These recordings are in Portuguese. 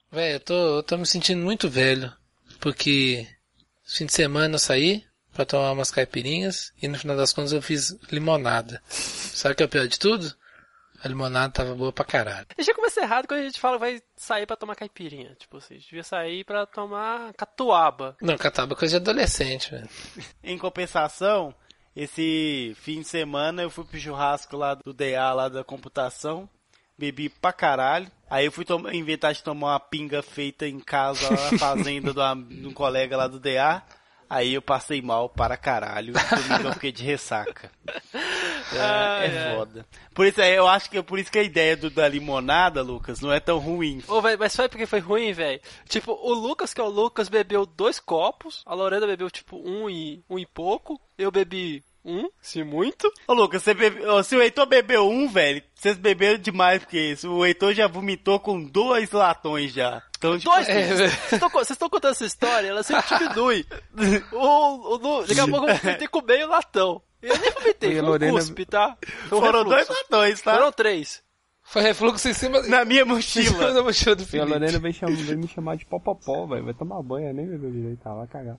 Véi, eu tô me sentindo muito velho, porque fim de semana eu saí pra tomar umas caipirinhas e no final das contas eu fiz limonada. Sabe o que é o pior de tudo? A limonada tava boa pra caralho. E já começa errado quando a gente fala que vai sair pra tomar caipirinha. Tipo, você devia sair pra tomar catuaba. Não, catuaba é coisa de adolescente, velho. Em compensação, esse fim de semana eu fui pro churrasco lá do DA, lá da computação. Bebi pra caralho. Aí eu fui inventar de tomar uma pinga feita em casa lá na fazenda de um colega lá do DA. Aí eu passei mal para caralho. Domingo eu fiquei de ressaca. É foda. Por isso, eu acho que é por isso que a ideia da limonada, Lucas, não é tão ruim. Ô, velho, mas sabe por que foi ruim, velho? Tipo, o Lucas, que é o Lucas, bebeu 2 copos. A Lorena bebeu, tipo, um e pouco. Eu bebi se muito. Ô, Lucas, se o Heitor bebeu velho, vocês beberam demais, porque o Heitor já vomitou com 2 latões já. Então, tipo, Vocês estão contando essa história, ela sempre diminui. Daqui a pouco eu vomitei com meio latão. Eu nem vomitei, foi um cuspe, tá? Foram 2 latões, tá? Foram 3. Foi refluxo em cima... Na minha mochila. Na mochila do E a Felipe. Lorena veio me chamar de popopó, velho. Vai tomar banho, nem bebeu direito, tá? Vai cagar.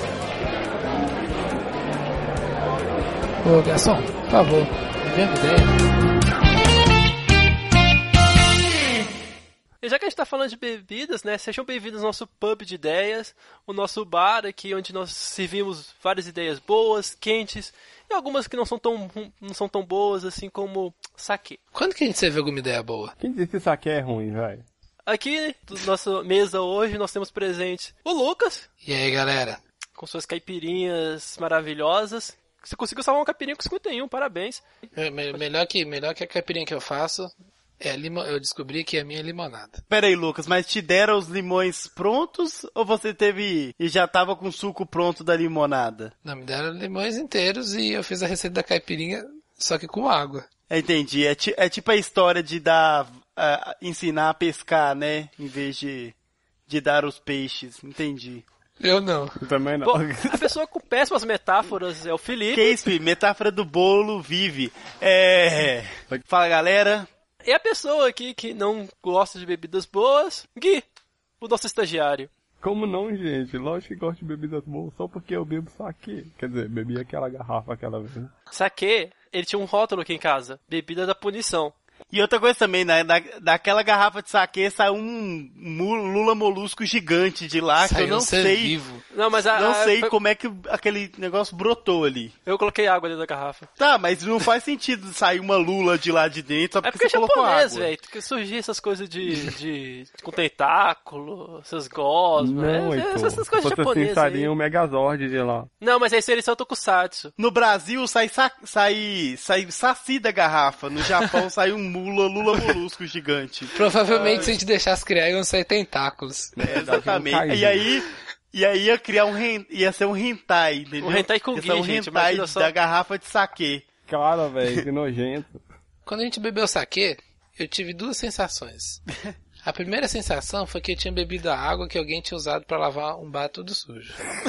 Ô, garçom, por favor, me dê uma ideia. E já que a gente tá falando de bebidas, né, sejam bem-vindos ao nosso pub de ideias, o nosso bar aqui, onde nós servimos várias ideias boas, quentes, e algumas que não são tão boas, assim como saquê. Quando que a gente serviu alguma ideia boa? Quem disse que isso aqui é ruim, velho? Aqui, na nossa mesa hoje, nós temos presente o Lucas, E aí, galera? com suas caipirinhas maravilhosas. Você conseguiu salvar uma caipirinha com 51, parabéns. Melhor que a caipirinha que eu faço... eu descobri que a minha é limonada. Pera aí, Lucas, mas te deram os limões prontos ou você teve e já tava com o suco pronto da limonada? Não, me deram limões inteiros e eu fiz a receita da caipirinha, só que com água. Entendi, é tipo a história de ensinar a pescar, né, em vez de dar os peixes, entendi. Eu não. Eu também não. Bom, a pessoa com péssimas metáforas é o Felipe. Que isso, filho? Metáfora do bolo vive. Fala, galera. E a pessoa aqui que não gosta de bebidas boas, Gui, o nosso estagiário. Como não, gente? Lógico que gosto de bebidas boas, só porque eu bebo saquê. Quer dizer, bebi aquela garrafa aquela vez. Saquê, ele tinha um rótulo aqui em casa, bebida da punição. E outra coisa também, né? Daquela garrafa de saquê saiu um lula molusco gigante de lá, que eu não sei. Vivo. Não, mas Como é que aquele negócio brotou ali. Eu coloquei água dentro da garrafa. Tá, mas não faz sentido sair uma lula de lá de dentro só porque É porque você é colocou japonês, água. velho. Que surgir essas coisas com tentáculo, essas gosmas. Não, então. Essas coisas Você japonesas sairia aí. um Megazord de lá. Não, mas esse eles são tokusatsu. No Brasil sai saci da garrafa. No Japão sai um lula molusco gigante. Provavelmente se a gente deixasse criar iam sair tentáculos. Exatamente. E aí ia ser um hentai, entendeu? Um hentai com ia Gui, ser um gente, hentai imagina só. da garrafa de saquê. Cara, velho, que nojento. Quando a gente bebeu saquê, eu tive 2 sensações. A primeira sensação foi que eu tinha bebido a água que alguém tinha usado pra lavar um bar todo sujo.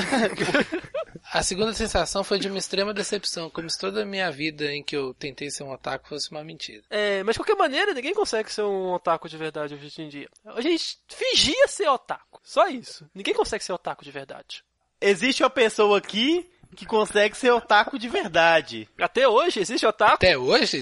A segunda sensação foi de uma extrema decepção, como se toda a minha vida em que eu tentei ser um otaku fosse uma mentira. Mas de qualquer maneira, ninguém consegue ser um otaku de verdade hoje em dia. A gente fingia ser otaku, só isso. Ninguém consegue ser otaku de verdade. Existe uma pessoa aqui que consegue ser otaku de verdade. Até hoje, existe otaku? Até hoje?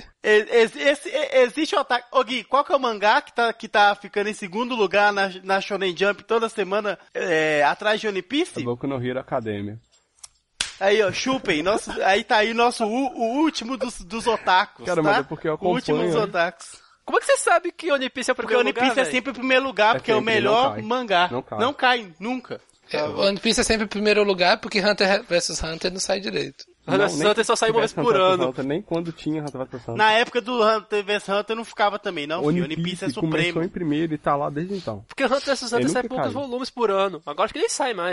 Existe otaku. Ô Gui, qual que é o mangá que tá ficando em segundo lugar na Shonen Jump toda semana atrás de One Piece? Boku no Hero Academia. Aí, ó, chupem. Aí tá aí o último dos otakus, Cara, tá? mas é porque eu O último dos acompanho, otakus. Como é que você sabe que One Piece é o Porque primeiro One lugar, Piece é véi? sempre o primeiro lugar, porque é o sempre, melhor não cai. mangá. Não cai. Não cai, nunca. One Piece é sempre o primeiro lugar, porque Hunter vs Hunter não sai direito. Hunter só sai uma vez por ano. Hunter, nem quando tinha Hunter vs Hunter. Na época do Hunter vs Hunter não ficava também, não, filho. One Piece é começou supremo. em primeiro e tá lá desde então. Porque Hunter vs Hunter Ele sai nunca poucos cai. volumes por ano. Agora acho que nem sai mais, né?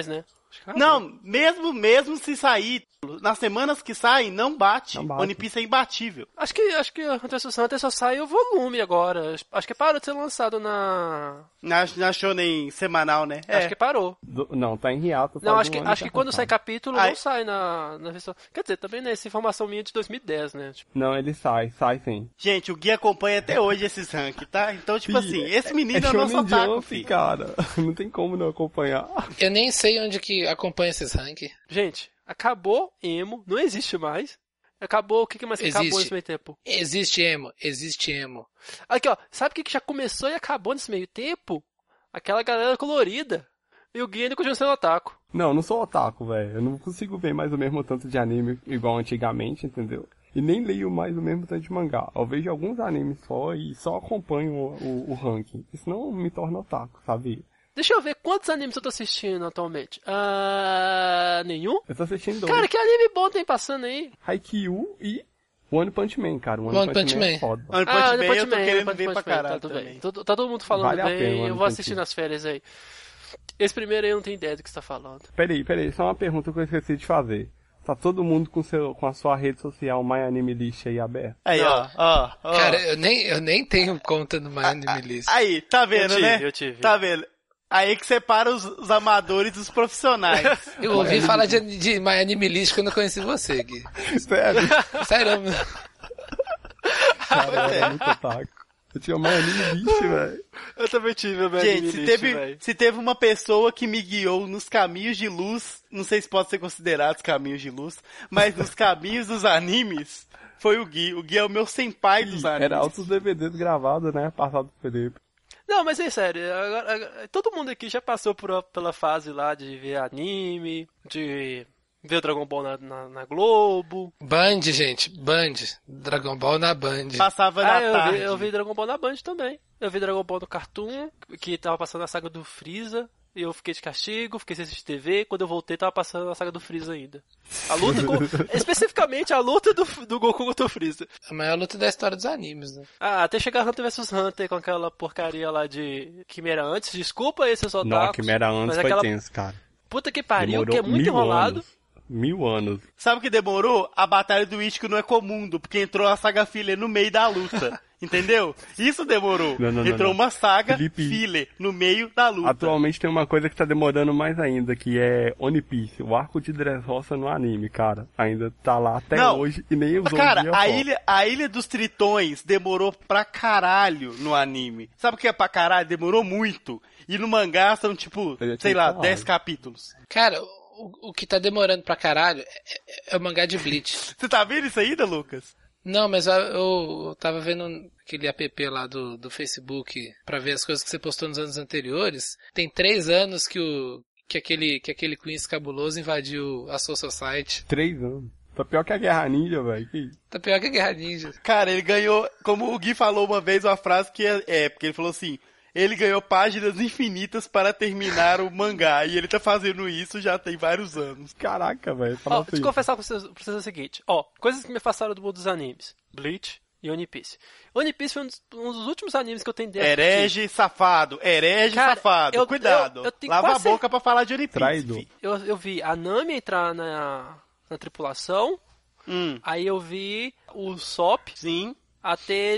Não, mesmo se sair, nas semanas que saem, não bate. One Piece é imbatível. Acho que Hunter x Hunter só sai o volume agora. Acho que parou de ser lançado na Shonen semanal, né? Acho que parou. Não, tá em hiato. Não, acho que quando sai capítulo, não sai na versão... Quer dizer, também, né, essa informação minha é de 2010, né? Tipo... Não, ele sai sim. Gente, o Gui acompanha até hoje esses ranks, tá? Então, tipo assim, esse menino é o nosso otaku, filho. Cara, não tem como não acompanhar. Eu nem sei onde que acompanha esses rankings. Gente, acabou emo, não existe mais. Acabou, o que mais que acabou nesse meio tempo? Existe emo. Aqui, ó, sabe o que já começou e acabou nesse meio tempo? Aquela galera colorida. E o Gui ainda continua sendo otaku. Não sou otaku, velho. Eu não consigo ver mais o mesmo tanto de anime igual antigamente, entendeu? E nem leio mais o mesmo tanto de mangá. Eu vejo alguns animes só e só acompanho o ranking. Isso não me torna otaku, sabe? Deixa eu ver quantos animes eu tô assistindo atualmente. Nenhum? Eu tô assistindo 2. Cara, que anime bom tem passando aí? Haikyuu e One Punch Man, cara. One Punch Man é foda. One Punch Man eu tô querendo ver pra caralho também. Tá todo mundo falando Vale a bem, pena, eu One vou Punch assistir Man. nas férias aí. Esse primeiro aí eu não tenho ideia do que você tá falando. Peraí, só uma pergunta que eu esqueci de fazer. Tá todo mundo com a sua rede social My Anime List aí aberta? Aí, ó. Cara, eu nem tenho conta no My Anime List. Aí, tá vendo, Eu tive. Tá vendo? Aí que separa os amadores dos profissionais. Eu ouvi falar de My Anime List quando eu conheci você, Gui. Sério? Sério. Cara, era muito otaku. Eu tinha My Anime List, velho. Eu também tive a minha Gente, se teve uma pessoa que me guiou nos caminhos de luz, não sei se pode ser considerado caminhos de luz, mas nos caminhos dos animes, foi o Gui. O Gui é o meu senpai dos animes. Era altos DVDs gravados, né? Passado por Felipe. Não, mas é sério, agora, todo mundo aqui já passou pela fase lá de ver anime, de ver o Dragon Ball na Globo. Band, gente, Band. Dragon Ball na Band. Passava na tarde. Eu vi Dragon Ball na Band também. Eu vi Dragon Ball no Cartoon, que tava passando a saga do Freeza. E eu fiquei de castigo, fiquei sem assistir TV. Quando eu voltei, tava passando a saga do Freeza ainda. A luta especificamente a luta do Goku contra o Freeza. A maior luta da história dos animes, né? Até chegar Hunter vs Hunter com aquela porcaria lá de Quimera antes. Desculpa aí, seus otakus. Não, Quimera antes foi tenso, cara. Puta que pariu, Demorou que é muito enrolado. Anos. 1000 anos. Sabe o que demorou? A batalha do Ichigo no Ecomundo, porque entrou a saga filler no meio da luta. Entendeu? Isso demorou. Entrou uma saga filler no meio da luta. Atualmente tem uma coisa que tá demorando mais ainda, que é One Piece. O arco de Dressrosa no anime, cara. Ainda tá lá até hoje e nem usou cara, um dia a Ilha dos Tritões demorou pra caralho no anime. Sabe o que é pra caralho? Demorou muito. E no mangá são tipo, sei lá, 10 capítulos. Cara, o que tá demorando pra caralho é o mangá de Bleach. Você tá vendo isso ainda, Lucas? Não, mas eu tava vendo aquele app lá do Facebook pra ver as coisas que você postou nos anos anteriores. Tem 3 anos que aquele Queens cabuloso invadiu a Soul Society. 3 anos. Tá pior que a Guerra Ninja, velho. Tá pior que a Guerra Ninja. Cara, ele ganhou, como o Gui falou uma vez, uma frase que porque ele falou assim... Ele ganhou páginas infinitas para terminar o mangá. E ele tá fazendo isso já tem vários anos. Caraca, velho. Deixa eu confessar pra vocês o seguinte. Coisas que me afastaram do mundo dos animes. Bleach e One Piece. One Piece foi um dos últimos animes que eu tenho dentro. Herege safado. Safado. Cuidado. Eu tenho Lava a boca pra falar de One Piece. Traidor. Eu vi a Nami entrar na tripulação. Aí eu vi o Sop. Sim. Até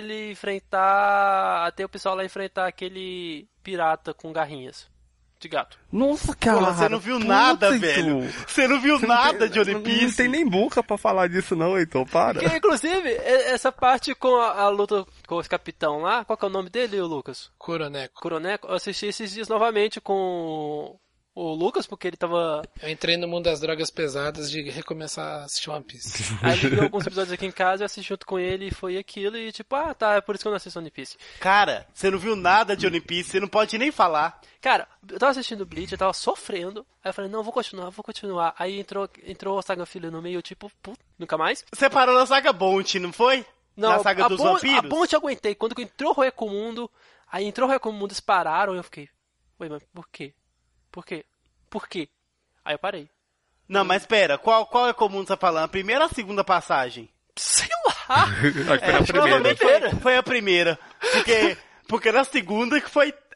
o pessoal lá enfrentar aquele pirata com garrinhas de gato. Nossa, cara. Pô, você não viu nada, velho. Você não viu nada de One Piece. Não tem nem boca pra falar disso não, então, para. Porque, inclusive, essa parte com a luta com esse capitão lá, qual que é o nome dele, Lucas? Kuroneko. Eu assisti esses dias novamente com o Lucas, porque ele tava... Eu entrei no mundo das drogas pesadas de recomeçar a assistir One Piece. Aí ele viu alguns episódios aqui em casa, eu assisti junto com ele e foi aquilo, e tipo, tá, é por isso que eu não assisto One Piece. Cara, você não viu nada de One Piece, você não pode nem falar. Cara, eu tava assistindo Bleach, eu tava sofrendo, aí eu falei, não, vou continuar. Aí entrou a Saga Filha no meio, eu tipo, nunca mais. Você parou na Saga Bonte, não foi? Não, na Saga dos Vampiros? A Bonte eu aguentei, quando entrou o Recomundo, aí entrou o Recomundo, eles pararam, eu fiquei, ué, mas por quê? Por quê? Aí eu parei. Não, mas pera, qual é comum você tá falando? A primeira ou a segunda passagem? Sei lá. Foi a primeira. Foi a primeira. Porque na segunda que foi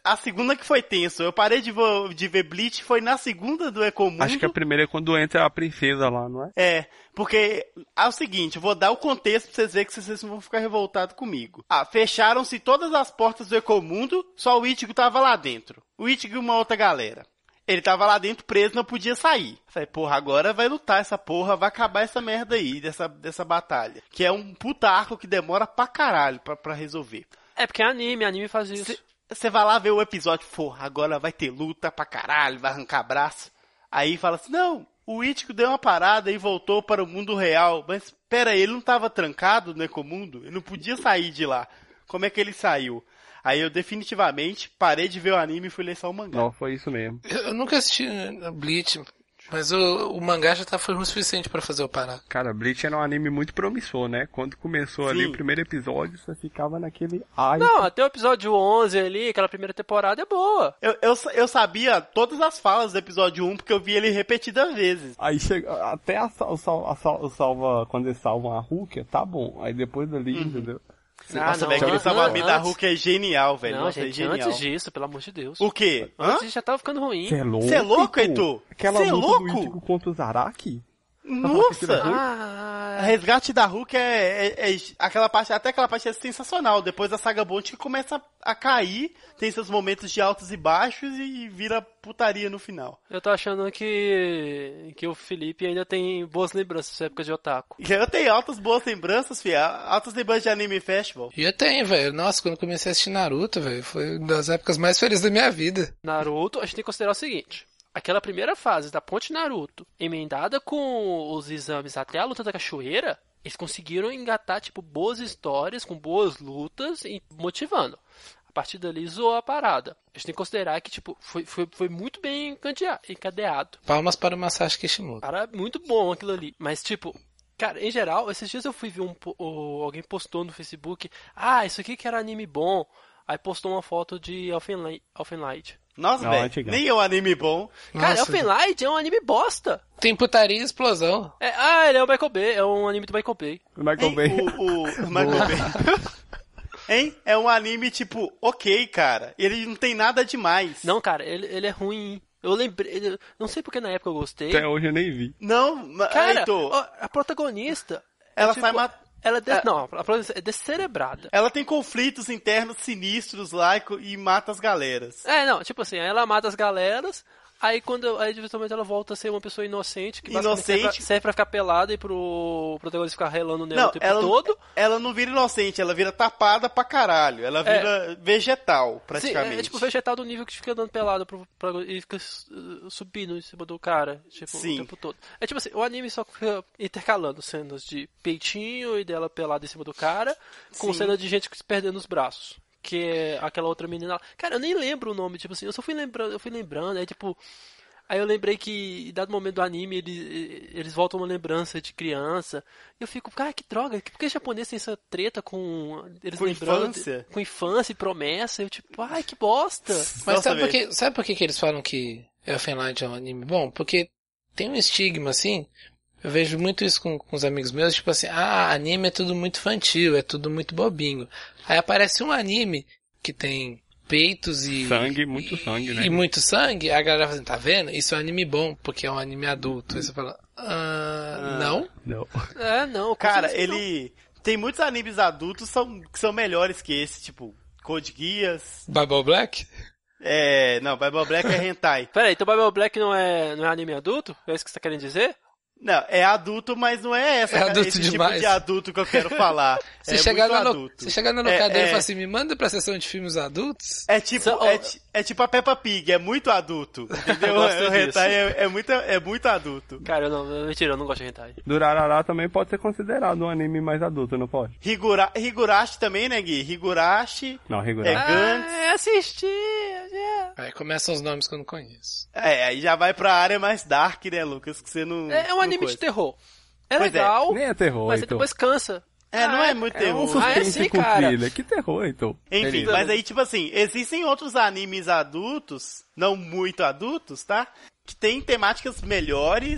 a segunda que foi tenso. Eu parei de ver Bleach, foi na segunda do Ecomundo. Acho que a primeira é quando entra a princesa lá, não é? É, porque é o seguinte, eu vou dar o contexto pra vocês verem que vocês não vão ficar revoltados comigo. Fecharam-se todas as portas do Ecomundo, só o Ichigo tava lá dentro. O Ichigo e uma outra galera. Ele tava lá dentro preso, não podia sair. Eu falei, porra, agora vai lutar essa porra, vai acabar essa merda aí, dessa batalha. Que é um puta arco que demora pra caralho pra resolver. É porque é anime faz isso. Você vai lá ver o episódio, porra, agora vai ter luta pra caralho, vai arrancar braço. Aí fala assim, não, o Ichigo deu uma parada e voltou para o mundo real. Mas, pera aí, ele não tava trancado no Ecomundo? Ele não podia sair de lá. Como é que ele saiu? Aí eu definitivamente parei de ver o anime e fui ler só o mangá. Não, foi isso mesmo. Eu nunca assisti Bleach, mas o mangá já foi o suficiente pra fazer eu parar. Cara, Bleach era um anime muito promissor, né? Quando começou ali o primeiro episódio, você ficava naquele... Ai, Não, até o episódio 11 ali, aquela primeira temporada é boa. Eu sabia todas as falas do episódio 1 porque eu vi ele repetidas vezes. Aí chega, até salva, quando eles salvam a Rukia, tá bom. Aí depois dali, entendeu? Nossa, não, velho, aquele salvamento da antes- Hulk é genial, velho. Não, Nossa, gente, é genial. antes disso, pelo amor de Deus. O quê? Hã? Antes já tava ficando ruim. Você é louco? Cê é louco, Heitor? Aquela Cê é luta louco? do Ichigo contra o Zaraki? Nossa! Ah, Resgate da Hulk aquela parte, até aquela parte é sensacional. Depois da saga Bond que começa a cair, tem seus momentos de altos e baixos e vira putaria no final. eu tô achando que o Felipe ainda tem boas lembranças dessa época de otaku. E eu tenho altas boas lembranças, filho. Altas lembranças de Anime Festival. E eu tenho, velho. Nossa, quando eu comecei a assistir Naruto, velho, foi uma das épocas mais felizes da minha vida. Naruto, a gente tem que considerar o seguinte. Aquela primeira fase da Ponte Naruto, emendada com os exames até a luta da cachoeira, eles conseguiram engatar, tipo, boas histórias, com boas lutas e motivando. A partir dali zoou a parada. A gente tem que considerar que, tipo, foi muito bem encadeado. Palmas para o Masashi Kishimoto. Cara, muito bom aquilo ali. Mas, tipo, cara, em geral, esses dias eu fui ver alguém postou no Facebook, isso aqui que era anime bom. Aí postou uma foto de Elfenlight. Nossa, Não, velho, antigão. nem é um anime bom. Cara, Nossa, Elfenlight é um anime bosta. tem putaria e explosão. Ele é o Michael Bay, é um anime do Michael Bay. O Michael Hein? Bay. O Michael Bay. Hein? É um anime, tipo, ok, cara. Ele não tem nada demais. Não, cara, ele é ruim. Eu lembrei, não sei porque na época eu gostei. Até hoje eu nem vi. Não, Cara, Heitor, ó, a protagonista... ela tipo, sai matando. Ela não, a protagonista é descerebrada. Ela tem conflitos internos sinistros lá e mata as galeras. Não, tipo assim, ela mata as galeras, aí eventualmente ela volta a ser uma pessoa inocente, que basicamente serve pra ficar pelada e pro protagonista ficar relando nela Não, o tempo todo. ela não vira inocente, ela vira tapada pra caralho. Ela vira vegetal, praticamente. Sim, é tipo vegetal do nível que fica dando pelada e fica subindo em cima do cara, tipo, Sim. o tempo todo. É tipo assim, o anime só fica intercalando cenas de peitinho e dela pelada em cima do cara, com Sim. cena de gente se perdendo os braços. Que é aquela outra menina. Cara, eu nem lembro o nome, tipo assim, eu fui lembrando, aí tipo. Aí eu lembrei que, em dado momento do anime, eles voltam uma lembrança de criança. E eu fico, cara, que droga, por que japonês tem essa treta com eles Com lembrando infância? com infância e promessa? Eu tipo, ai, que bosta. Mas Nossa, sabe por que eles falam que Elfenlight é um anime bom? Porque tem um estigma, assim, eu vejo muito isso com os amigos meus, tipo assim, anime é tudo muito infantil, é tudo muito bobinho. Aí aparece um anime que tem peitos e... Sangue, muito sangue, né? E muito sangue, a galera fala assim, tá vendo? Isso é um anime bom, porque é um anime adulto. Aí você fala, não. Não. Não, com Cara, certeza não. ele... Tem muitos animes adultos que são melhores que esse, tipo, Code Geass. Bible Black? Não, Bible Black é hentai. Pera aí, então Bible Black não é anime adulto? É isso que você tá querendo dizer? Não, é adulto, mas não é adulto esse demais. tipo de adulto que eu quero falar. Você chegar muito na adulto. você chegar na locadora e falar assim, me manda pra sessão de filmes adultos? É tipo, é tipo a Peppa Pig, é muito adulto. Entendeu? Eu gosto O hentai é muito adulto. Cara, mentira, eu não gosto de hentai. Durarara também pode ser considerado um anime mais adulto, não pode? Higurashi também, né, Gui? Higurashi. Não, Higurashi. Gantz. Assisti, Aí começam os nomes que eu não conheço. Aí já vai pra área mais dark, né, Lucas? Que você não. É um não anime coisa. de terror. É Pois é. legal, Nem é terror, mas então. depois cansa. Não é muito É terror. um suspense sim, com cara. thriller. Que terror, então. Enfim, Beleza. mas aí, tipo assim, existem outros animes adultos, não muito adultos, tá? Que tem temáticas melhores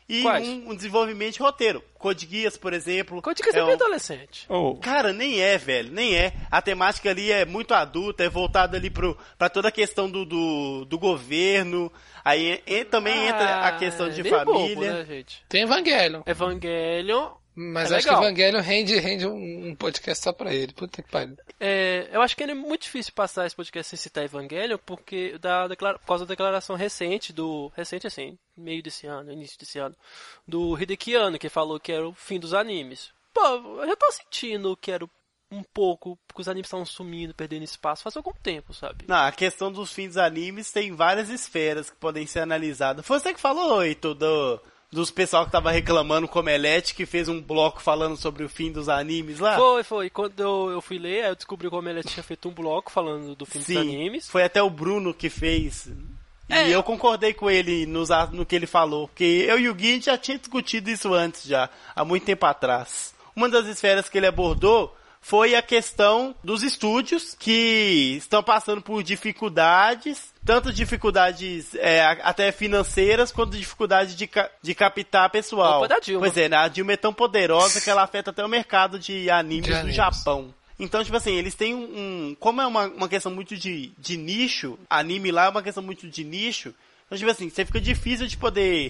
e Quais? um desenvolvimento de roteiro. Code Geass, por exemplo. Code Geass é bem adolescente. Oh, Cara, nem é, velho, nem é. A temática ali é muito adulta, é voltada ali pra toda a questão do governo. Aí também entra a questão de meio família. bobo, né, gente? Tem Evangelion. Evangelion. Mas É acho legal. que Evangelion rende um podcast só pra ele. Puta que pariu. Eu acho que é muito difícil passar esse podcast sem citar Evangelion, porque por causa da declaração recente assim, meio desse ano, início desse ano, do Hideaki Anno, que falou que era o fim dos animes. Pô, eu já tô sentindo que era um pouco, porque os animes estavam sumindo, perdendo espaço faz algum tempo, sabe? Não, a questão dos fins dos animes tem várias esferas que podem ser analisadas. Foi você que falou, Heitor, dos pessoal que tava reclamando com o Omelete, que fez um bloco falando sobre o fim dos animes lá? Foi. Quando eu fui ler, eu descobri que o Omelete tinha feito um bloco falando do fim dos animes. Foi até o Bruno que fez. E eu concordei com ele no que ele falou. Porque eu e o Gui, a gente já tinha discutido isso antes já, há muito tempo atrás. Uma das esferas que ele abordou foi a questão dos estúdios que estão passando por dificuldades, tanto dificuldades até financeiras, quanto dificuldades de captar pessoal. Opa, da Dilma. Pois é, a Dilma é tão poderosa que ela afeta até o mercado de animes do Japão. Então, tipo assim, eles têm como é uma questão muito de nicho, anime lá é uma questão muito de nicho, então, tipo assim, você fica difícil de poder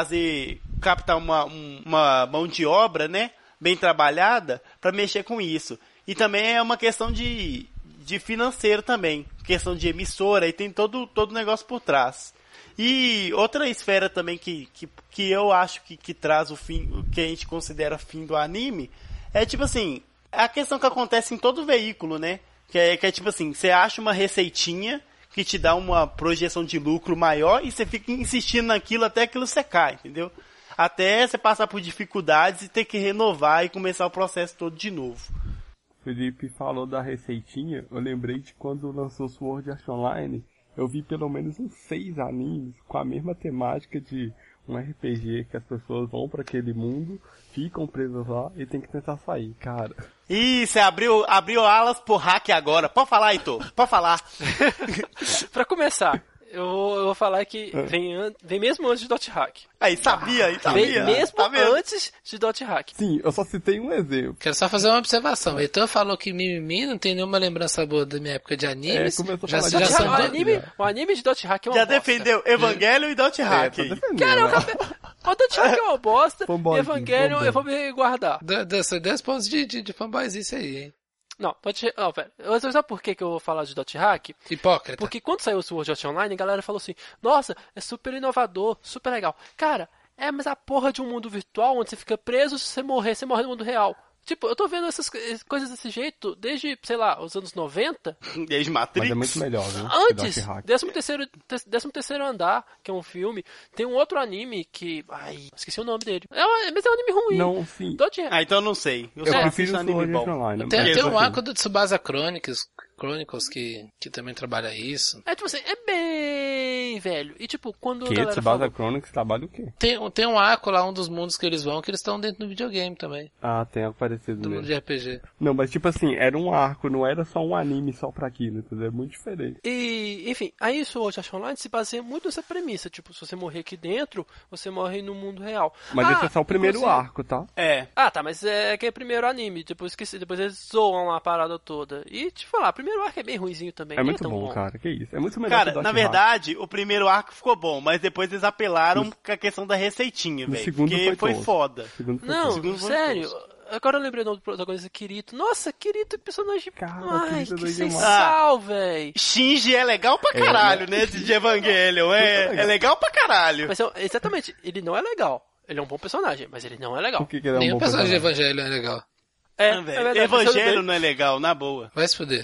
captar uma mão de obra, né, bem trabalhada, pra mexer com isso. E também é uma questão de financeiro também, questão de emissora, e tem todo o negócio por trás. E outra esfera também que eu acho que traz o fim, o que a gente considera fim do anime, é tipo assim, a questão que acontece em todo veículo, né? Que é tipo assim, você acha uma receitinha que te dá uma projeção de lucro maior e você fica insistindo naquilo até aquilo secar, entendeu? Até você passar por dificuldades e ter que renovar e começar o processo todo de novo. o Felipe falou da receitinha, eu lembrei de quando lançou Sword Art Online, eu vi pelo menos uns 6 animes com a mesma temática de um RPG que as pessoas vão pra aquele mundo, ficam presas lá e tem que tentar sair, cara. Ih, você abriu alas por hack agora. Pode falar, Heitor. Pode falar. Pra começar, eu vou falar que vem mesmo antes de Dot Hack. Aí, sabia. Vem mesmo Tá vendo? antes de Dot Hack. Sim, eu só citei um exemplo. Quero só fazer uma observação. O Heitor falou que Mimimi não tem nenhuma lembrança boa da minha época de animes. Começou a Já, falar já de são O anime de Dot Hack é uma Já bosta. defendeu Evangelion e Dot Hack. tô aí. defendendo, Cara, né? o Dot Hack é uma bosta. Fanboy, Evangelion fanboy. eu vou me guardar. 10 pontos de fanboyzice aí, hein? Não, velho. Sabe por que eu vou falar de Dot Hack? Hipócrita. Porque quando saiu o Sword Art Online, a galera falou assim, nossa, é super inovador, super legal. Cara, mas a porra de um mundo virtual onde você fica preso, se você morrer no mundo real. Tipo, eu tô vendo essas coisas desse jeito desde, sei lá, os anos 90. Desde Matrix. Mas é muito melhor, viu? Antes, que Dot Hack. 13º Andar, que é um filme. Tem um outro anime que... Ai, esqueci o nome dele. Mas é um anime ruim. Não, sim. Dot Hack. Ah, então eu não sei. Eu Eu só prefiro assisto o anime Sword Art bom. Online. Tem mas- um arco do Tsubasa Chronicles que também trabalha isso. Tipo assim, é bem velho. E tipo, quando a Que galera Tsubasa falou... Chronicles trabalha o quê? Tem um arco lá, um dos mundos que eles vão, que eles estão dentro do videogame também. Ah, tem algo parecido Do mundo mesmo. de RPG. Não, mas tipo assim, era um arco, não era só um anime só pra aquilo, entendeu? É muito diferente. E, enfim, aí o Sword Art Online se baseia muito nessa premissa. Tipo, se você morrer aqui dentro, você morre no mundo real. Mas esse é só o primeiro inclusive- arco, tá? É. Ah, tá, mas é que é o primeiro anime. Depois eles zoam a parada toda. E, te falar, o primeiro arco é bem ruinzinho também. É nem muito tão bom, cara. Que isso? É muito melhor que Cara, o Dot na Hack. verdade, o primeiro arco ficou bom, mas depois eles apelaram com a questão da receitinha, No velho. segundo Porque foi tosco. foda. Segundo foi Não, tosco. segundo foi sério. tosco. Agora eu lembrei do outro protagonista, Kirito. Nossa, Kirito é personagem... Cara, Ai, Kirito é que doido demais. sensacional, velho. Shinji é legal pra caralho, né? De Evangelion. É legal pra caralho. Mas exatamente, ele não é legal. Ele é um bom personagem, mas ele não é legal. Por que ele é um Nenhum bom personagem de personagem? Evangelho é legal. Ah, velho, verdade, Evangelho não é legal, na boa. Vai se fuder.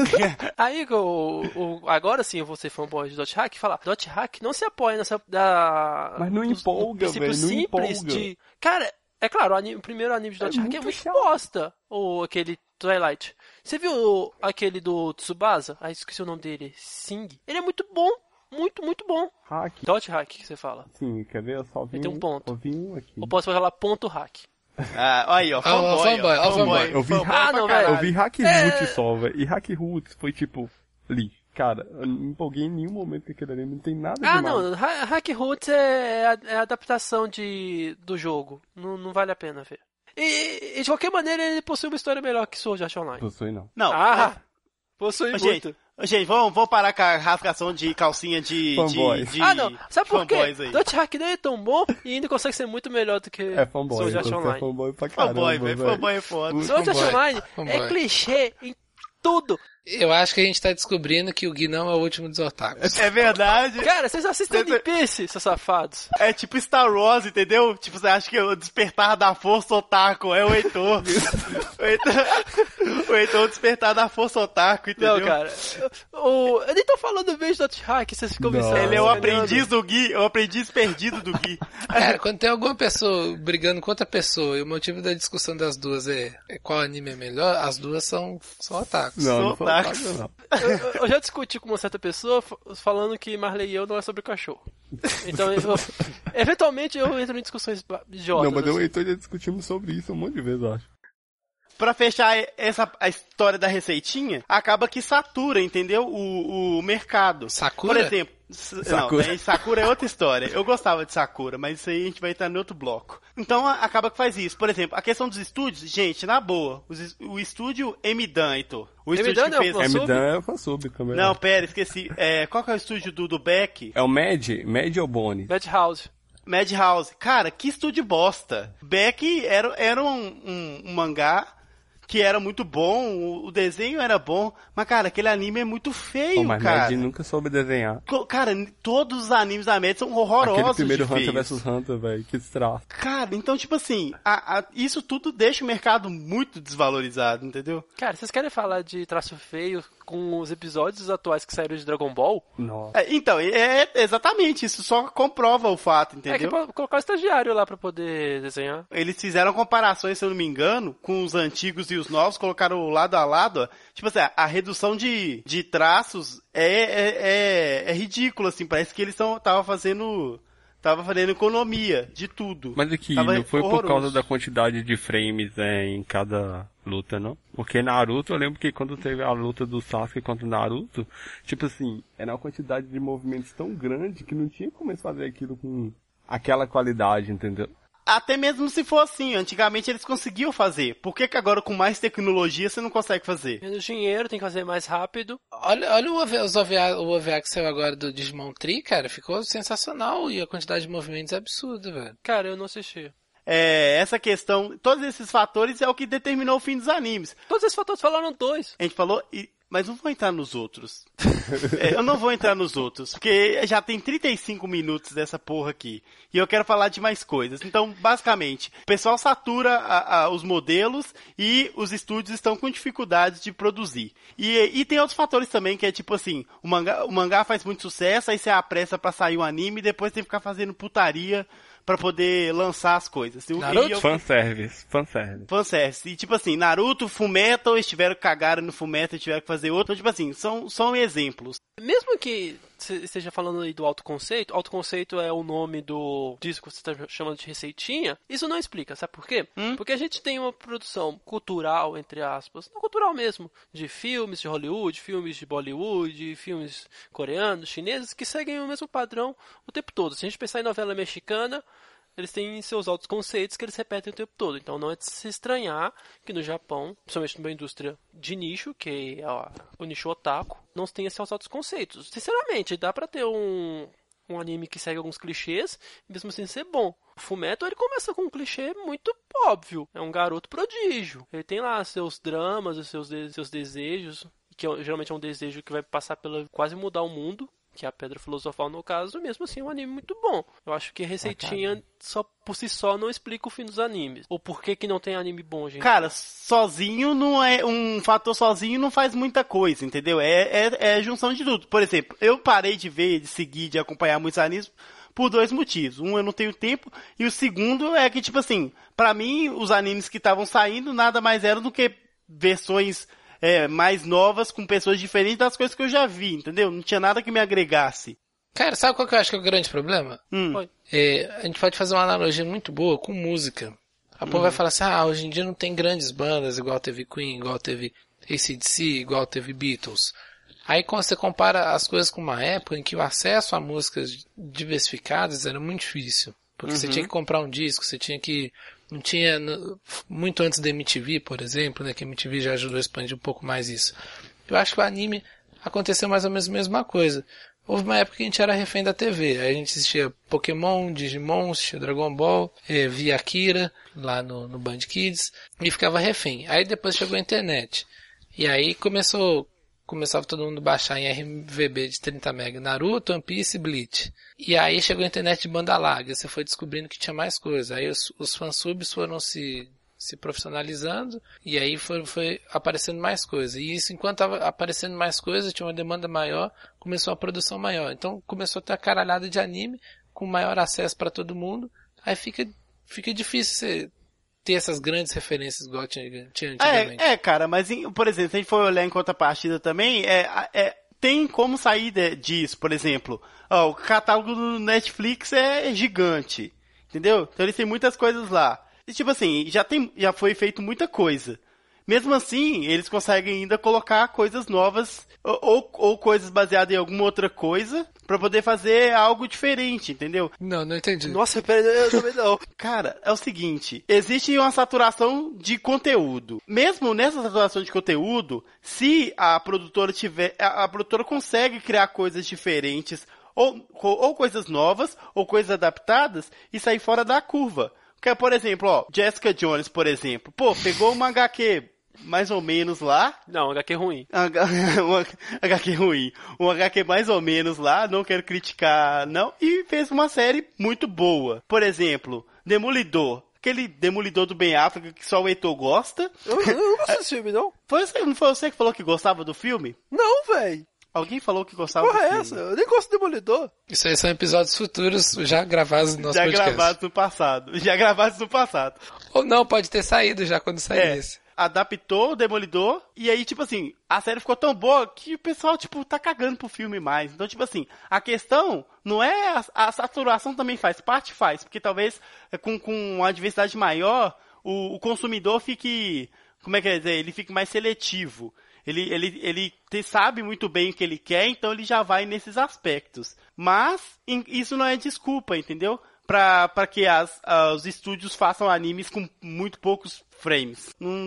Aí, agora sim eu vou ser fanboy de Dot Hack e falar, Dot Hack não se apoia nessa... Mas não dos empolga, princípios velho, não simples empolga. de... Cara, é claro, o primeiro anime de Dot Hack é muito muito chato. bosta. Ou aquele Twilight. Você viu aquele do Tsubasa? Ah, esqueci o nome dele. Sing. Ele é muito bom. Muito, muito bom. Hack. Dot Hack, que você fala. Sim, quer ver? Eu só vi Ele tem um ponto. Eu vi um aqui. Ou posso falar ponto hack. Ah, aí, ó, fanboy. ó, fanboy. Eu vi fanboy Ah, pra não, caralho. Eu vi Hack Roots só, velho. E Hack Roots foi tipo lixo. Cara, eu não me empolguei em nenhum momento com aquele anime, não tem nada demais. não, Hack Roots é a adaptação do jogo. Não vale a pena ver. E de qualquer maneira ele possui uma história melhor que Sword Art Online. Possui não. Não. Possui Gente, muito. Gente, vamos parar com a rasgação de calcinha de Fanboys. Não. Sabe por quê? fanboys aí. Dutch Hack nem é tão bom e ainda consegue ser muito melhor do que É fanboy, Sword Art você é Online. fanboy pra caramba, Fanboy, velho. Fanboy é foda. Sword Art Fanboy. Online Fanboy. é clichê em tudo. Eu acho que a gente tá descobrindo que o Gui não é o último dos otakus. É verdade. Cara, vocês assistem One Piece, seus safados. É tipo Star Wars, entendeu? Tipo, você acha que o despertar da força otaku é o Heitor. o Heitor, o despertar da força otaku, entendeu? Não, cara. Eu nem tô falando mesmo do Dutch Hack, vocês ficam pensando. Ele é o aprendiz do Gui, é o aprendiz perdido do Gui. Cara, quando tem alguma pessoa brigando com outra pessoa e o motivo da discussão das duas é qual anime é melhor, as duas são otakus. Não foi Otakus. otaku, não. Eu já discuti com uma certa pessoa falando que Marley e eu não é sobre cachorro. Então, eventualmente eu entro em discussões idiotas. Não, mas eu e o assim. Heitor já discutimos sobre isso um monte de vezes, eu acho. Pra fechar a história da receitinha, acaba que satura, entendeu? O mercado. Sakura? Por exemplo, Sakura. Não, Sakura é outra história. Eu gostava de Sakura, mas isso aí a gente vai entrar no outro bloco. Então acaba que faz isso. Por exemplo, a questão dos estúdios, gente, na boa. O estúdio M-Dan, Heitor. O estúdio M-Dan que não é fez... o Fansub? M-Dan é fansub também. Não, pera, esqueci. Qual que é o estúdio do Beck? É o Mad ou Bonnie? Madhouse. Madhouse. Cara, que estúdio bosta. Beck era um mangá que era muito bom, o desenho era bom, mas, cara, aquele anime é muito feio, Pô, mas cara. Mad nunca soube desenhar. Cara, todos os animes da Mad são horrorosos. Aquele primeiro de Hunter feios. vs Hunter, velho, que destraço. Cara, então, tipo assim, isso tudo deixa o mercado muito desvalorizado, entendeu? Cara, vocês querem falar de traço feio com os episódios atuais que saíram de Dragon Ball? Nossa. Então, exatamente, isso só comprova o fato, É que entendeu? pode colocar o estagiário lá pra poder desenhar. Eles fizeram comparações, se eu não me engano, com os antigos e os novos, colocaram lado a lado, ó. Tipo assim, a redução de traços é ridícula, assim, parece que eles estavam fazendo economia de tudo. Mas aqui, Tava não foi por horroroso. causa da quantidade de frames em cada luta, não? Porque Naruto, eu lembro que quando teve a luta do Sasuke contra o Naruto, tipo assim, era uma quantidade de movimentos tão grande que não tinha como eles fazer aquilo com aquela qualidade, entendeu? Até mesmo se for assim, antigamente eles conseguiam fazer. Por que agora com mais tecnologia você não consegue fazer? Menos dinheiro, tem que fazer mais rápido. Olha o OVA que saiu agora do Digimon Tree, cara, ficou sensacional e a quantidade de movimentos é absurda, velho. Cara, eu não assisti. Essa questão, todos esses fatores é o que determinou o fim dos animes. Todos esses fatores falaram dois. A gente falou, mas não vou entrar nos outros. Eu não vou entrar nos outros, porque já tem 35 minutos dessa porra aqui. E eu quero falar de mais coisas. Então, basicamente, o pessoal satura os modelos e os estúdios estão com dificuldade de produzir. E tem outros fatores também, que é tipo assim, o mangá faz muito sucesso, aí você apressa pra sair o anime e depois tem que ficar fazendo putaria pra poder lançar as coisas. Naruto? Fanservice. Fanservice. E tipo assim, Naruto, Fullmetal, eles tiveram que cagar no Fullmetal e tiveram que fazer outro. Então, tipo assim, são exemplos. Mesmo que você esteja falando aí do autoconceito é o nome do disco que você está chamando de receitinha, isso não explica, sabe por quê? Porque a gente tem uma produção cultural, entre aspas, não cultural mesmo, de filmes de Hollywood, filmes de Bollywood, filmes coreanos, chineses, que seguem o mesmo padrão o tempo todo. Se a gente pensar em novela mexicana, eles têm seus autoconceitos que eles repetem o tempo todo. Então não é de se estranhar que no Japão, principalmente numa indústria de nicho, que é o nicho otaku, não tem esses autoconceitos. Sinceramente, dá pra ter um anime que segue alguns clichês, mesmo assim ser bom. O Fullmetal, ele começa com um clichê muito óbvio. É um garoto prodígio. Ele tem lá seus dramas, os seus desejos, que geralmente é um desejo que vai passar pela quase mudar o mundo, que é a Pedra Filosofal no caso, mesmo assim é um anime muito bom. Eu acho que a receitinha só por si só não explica o fim dos animes. Ou por que não tem anime bom, gente? Cara, sozinho não é... Um fator sozinho não faz muita coisa, entendeu? É junção de tudo. Por exemplo, eu parei de ver, de seguir, de acompanhar muitos animes por dois motivos. Um, eu não tenho tempo. E o segundo é que, tipo assim, pra mim, os animes que estavam saindo nada mais eram do que versões... mais novas, com pessoas diferentes das coisas que eu já vi, entendeu? Não tinha nada que me agregasse. Cara, sabe qual que eu acho que é o grande problema? Foi. A gente pode fazer uma analogia muito boa com música. A povo vai falar assim, hoje em dia não tem grandes bandas, igual teve Queen, igual teve AC/DC, igual teve Beatles. Aí quando você compara as coisas com uma época em que o acesso a músicas diversificadas era muito difícil. Porque você tinha que comprar um disco, você tinha que... Não tinha... Muito antes da MTV, por exemplo, né? Que a MTV já ajudou a expandir um pouco mais isso. Eu acho que o anime aconteceu mais ou menos a mesma coisa. Houve uma época que a gente era refém da TV. Aí a gente assistia Pokémon, Digimon, assistia Dragon Ball, via Akira lá no Band Kids e ficava refém. Aí depois chegou a internet. E aí começava todo mundo baixar em RMVB de 30 MB Naruto, One Piece e Bleach. E aí chegou a internet de banda larga. Você foi descobrindo que tinha mais coisa. Aí os fansubs foram se profissionalizando, e aí foi aparecendo mais coisa. E isso, enquanto estava aparecendo mais coisa, tinha uma demanda maior, começou a produção maior. Então começou a ter a caralhada de anime, com maior acesso para todo mundo. Aí fica difícil você ter essas grandes referências igual tinha antigamente. Cara, mas por exemplo, se a gente for olhar em contrapartida também, tem como sair disso, por exemplo. O catálogo do Netflix é gigante, entendeu? Então eles têm muitas coisas lá. E tipo assim, já foi feito muita coisa. Mesmo assim, eles conseguem ainda colocar coisas novas ou coisas baseadas em alguma outra coisa pra poder fazer algo diferente, entendeu? Não entendi. Nossa, pera, eu também não. Cara, é o seguinte, existe uma saturação de conteúdo. Mesmo nessa saturação de conteúdo, se a produtora a produtora consegue criar coisas diferentes, ou coisas novas, ou coisas adaptadas, e sair fora da curva. Porque, por exemplo, Jessica Jones, por exemplo. Pegou uma HQ mais ou menos lá. Não, HQ ruim. Uma HQ ruim. Uma HQ mais ou menos lá, não quero criticar, não. E fez uma série muito boa. Por exemplo, Demolidor. Aquele Demolidor do Ben Affleck que só o Heitor gosta. Eu não gosto desse filme, não. Não foi você que falou que gostava do filme? Não, velho. Alguém falou que gostava do filme. Porra, essa? Eu nem gosto de Demolidor. Isso aí são episódios futuros já gravados no nosso podcast. Já gravados no passado. Ou não, pode ter saído já quando sair esse. Adaptou o Demolidor, e aí, tipo assim, a série ficou tão boa que o pessoal, tipo, tá cagando pro filme mais. Então, tipo assim, a questão não é... A saturação também faz porque talvez com uma diversidade maior, o consumidor fique... Como é que é dizer? Ele fique mais seletivo. Ele sabe muito bem o que ele quer, então ele já vai nesses aspectos. Mas isso não é desculpa, entendeu? Pra que os estúdios façam animes com muito poucos frames.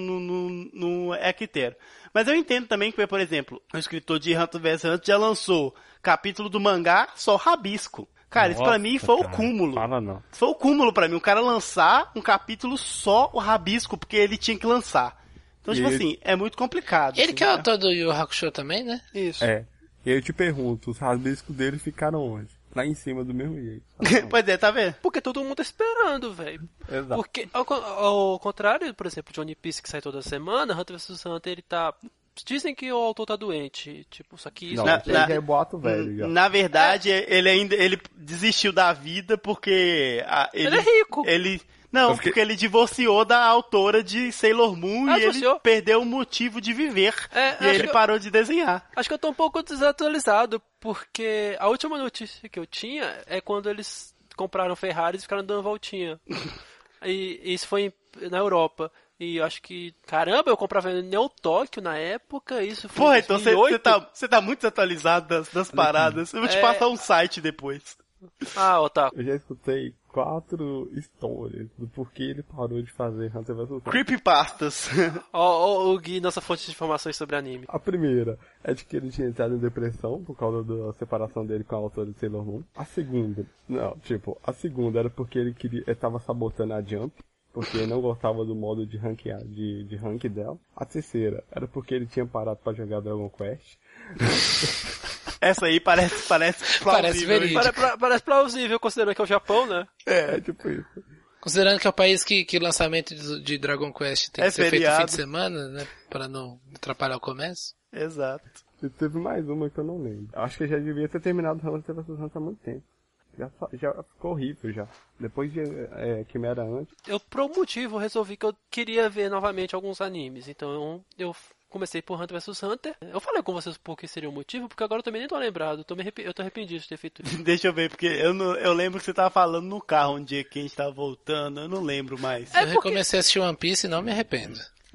Não é critério. Mas eu entendo também que, por exemplo, o escritor de Hunter vs Hunter já lançou capítulo do mangá só rabisco. Cara, isso pra mim foi o cúmulo. Fala não. Foi o cúmulo pra mim. O cara lançar um capítulo só o rabisco, porque ele tinha que lançar. Então, tipo assim, é muito complicado. Ele assim, que é o autor do Yu Hakusho também, né? Isso. É. E aí eu te pergunto, os rabiscos dele ficaram onde? Lá em cima do mesmo jeito. Pois é, tá vendo? Porque todo mundo tá esperando, velho. Exato. Porque, ao contrário, por exemplo, de One Piece que sai toda semana, Hunter vs Hunter, ele tá... Dizem que o autor tá doente, tipo, só que isso... Não, já é boato velho, já. Na verdade, ele desistiu da vida porque... Ele é rico. Não, porque ele divorciou da autora de Sailor Moon e divorciou? ele perdeu o motivo de viver. E aí ele parou de desenhar. Acho que eu tô um pouco desatualizado, porque a última notícia que eu tinha é quando eles compraram Ferrari e ficaram dando voltinha. E isso foi na Europa. E eu acho que, caramba, eu comprava em Neo Tóquio na época, isso foi Pô, em então 2008. você tá muito desatualizado das paradas. Eu vou te passar um site depois. Ah, Otaku. Eu já escutei 4 histórias do porquê ele parou de fazer Hunter vs Hunter. Creepypastas. O Gui, nossa fonte de informações sobre anime. A primeira é de que ele tinha entrado em depressão por causa da separação dele com a autora de Sailor Moon. A segunda era porque ele estava sabotando a Jump, porque ele não gostava do modo de rankear, de rank dela. A terceira era porque ele tinha parado pra jogar Dragon Quest. Essa aí parece plausível. Parece verídico. Parece plausível, considerando que é o Japão, né? É tipo isso. Considerando que é o país que lançamento de Dragon Quest tem que ser feito no fim de semana, né? Pra não atrapalhar o comércio. Exato. E teve mais uma que eu não lembro. Acho que já devia ter terminado Hunter vs Hunter há muito tempo. Já ficou horrível já. Depois de Quimera antes. Eu, por um motivo, resolvi que eu queria ver novamente alguns animes. Então eu comecei por Hunter vs Hunter. Eu falei com vocês por que seria o motivo, porque agora eu também nem tô lembrado. Eu tô arrependido de ter feito isso. Deixa eu ver, porque eu lembro que você tava falando no carro um dia que a gente tava voltando. Eu não lembro mais. Eu recomecei a assistir One Piece e não me arrependo.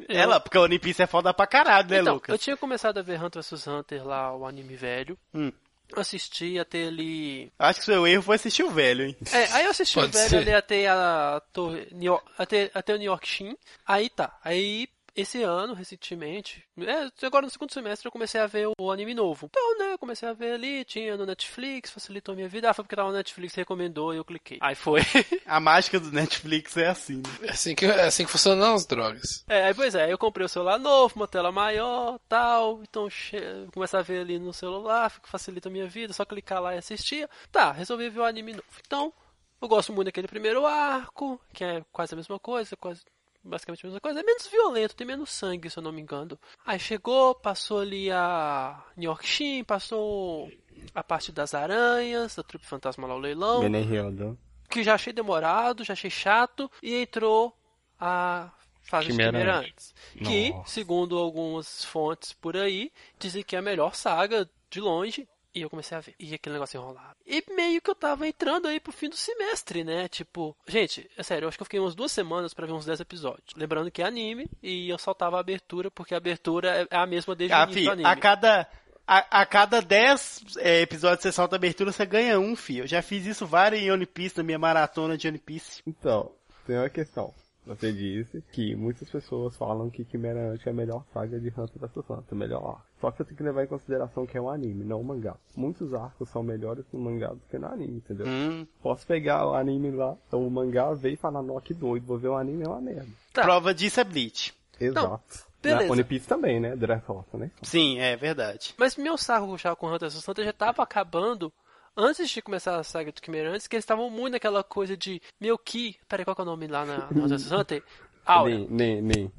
Ela, porque o One Piece é foda pra caralho, né, Então, Lucas? eu tinha começado a ver Hunter vs Hunter lá, o anime velho. Assisti até ele... Acho que seu erro foi assistir o velho, hein? Aí eu assisti o Pode velho ser. ali até a torre, até o New York Shin. Aí tá. Aí esse ano, recentemente, agora no segundo semestre eu comecei a ver o anime novo. Então, né, eu comecei a ver ali, tinha no Netflix, facilitou a minha vida. Foi porque tava no Netflix, recomendou e eu cliquei. Aí foi. A mágica do Netflix é assim, né? É assim que funcionam as drogas. Aí pois é, eu comprei o celular novo, uma tela maior, tal, então começar a ver ali no celular, facilita a minha vida, só clicar lá e assistir. Tá, resolvi ver o anime novo. Então, eu gosto muito daquele primeiro arco, que é quase a mesma coisa, basicamente a mesma coisa, é menos violento, tem menos sangue, se eu não me engano. Aí chegou, passou ali a New York Shin, passou a parte das aranhas, da trupe fantasma lá, o leilão, que já achei demorado, já achei chato, e entrou a fase de Quimera antes. Que, segundo algumas fontes por aí, dizem que é a melhor saga de longe. E eu comecei a ver. E aquele negócio enrolado. E meio que eu tava entrando aí pro fim do semestre, né? Tipo, gente, é sério, eu acho que eu fiquei umas 2 semanas pra ver uns 10 episódios. Lembrando que é anime e eu saltava a abertura, porque a abertura é a mesma desde o início do anime. A cada 10 episódios que você solta a abertura, você ganha um, filho. Eu já fiz isso várias em One Piece, na minha maratona de One Piece. Então, tem uma questão. Você disse que muitas pessoas falam que Quimera Ant é a melhor saga de Hunter vs Hunter, melhor arco. Só que você tem que levar em consideração que é um anime, não um mangá. Muitos arcos são melhores no mangá do que no anime, entendeu? Posso pegar o anime lá, o mangá, ver e falar, nó, que doido, vou ver o anime, é uma merda. Tá. Prova disso é Bleach. Exato. Não, beleza. Na One Piece também, né? Dressrosa, né? Sim, é verdade. Mas meu saco com Hunter vs Hunter já tava acabando antes de começar a saga do Quimera antes, que eles estavam muito naquela coisa de meu ki. Peraí, qual que é o nome lá no Hunter vs Hunter? Aura. Nem.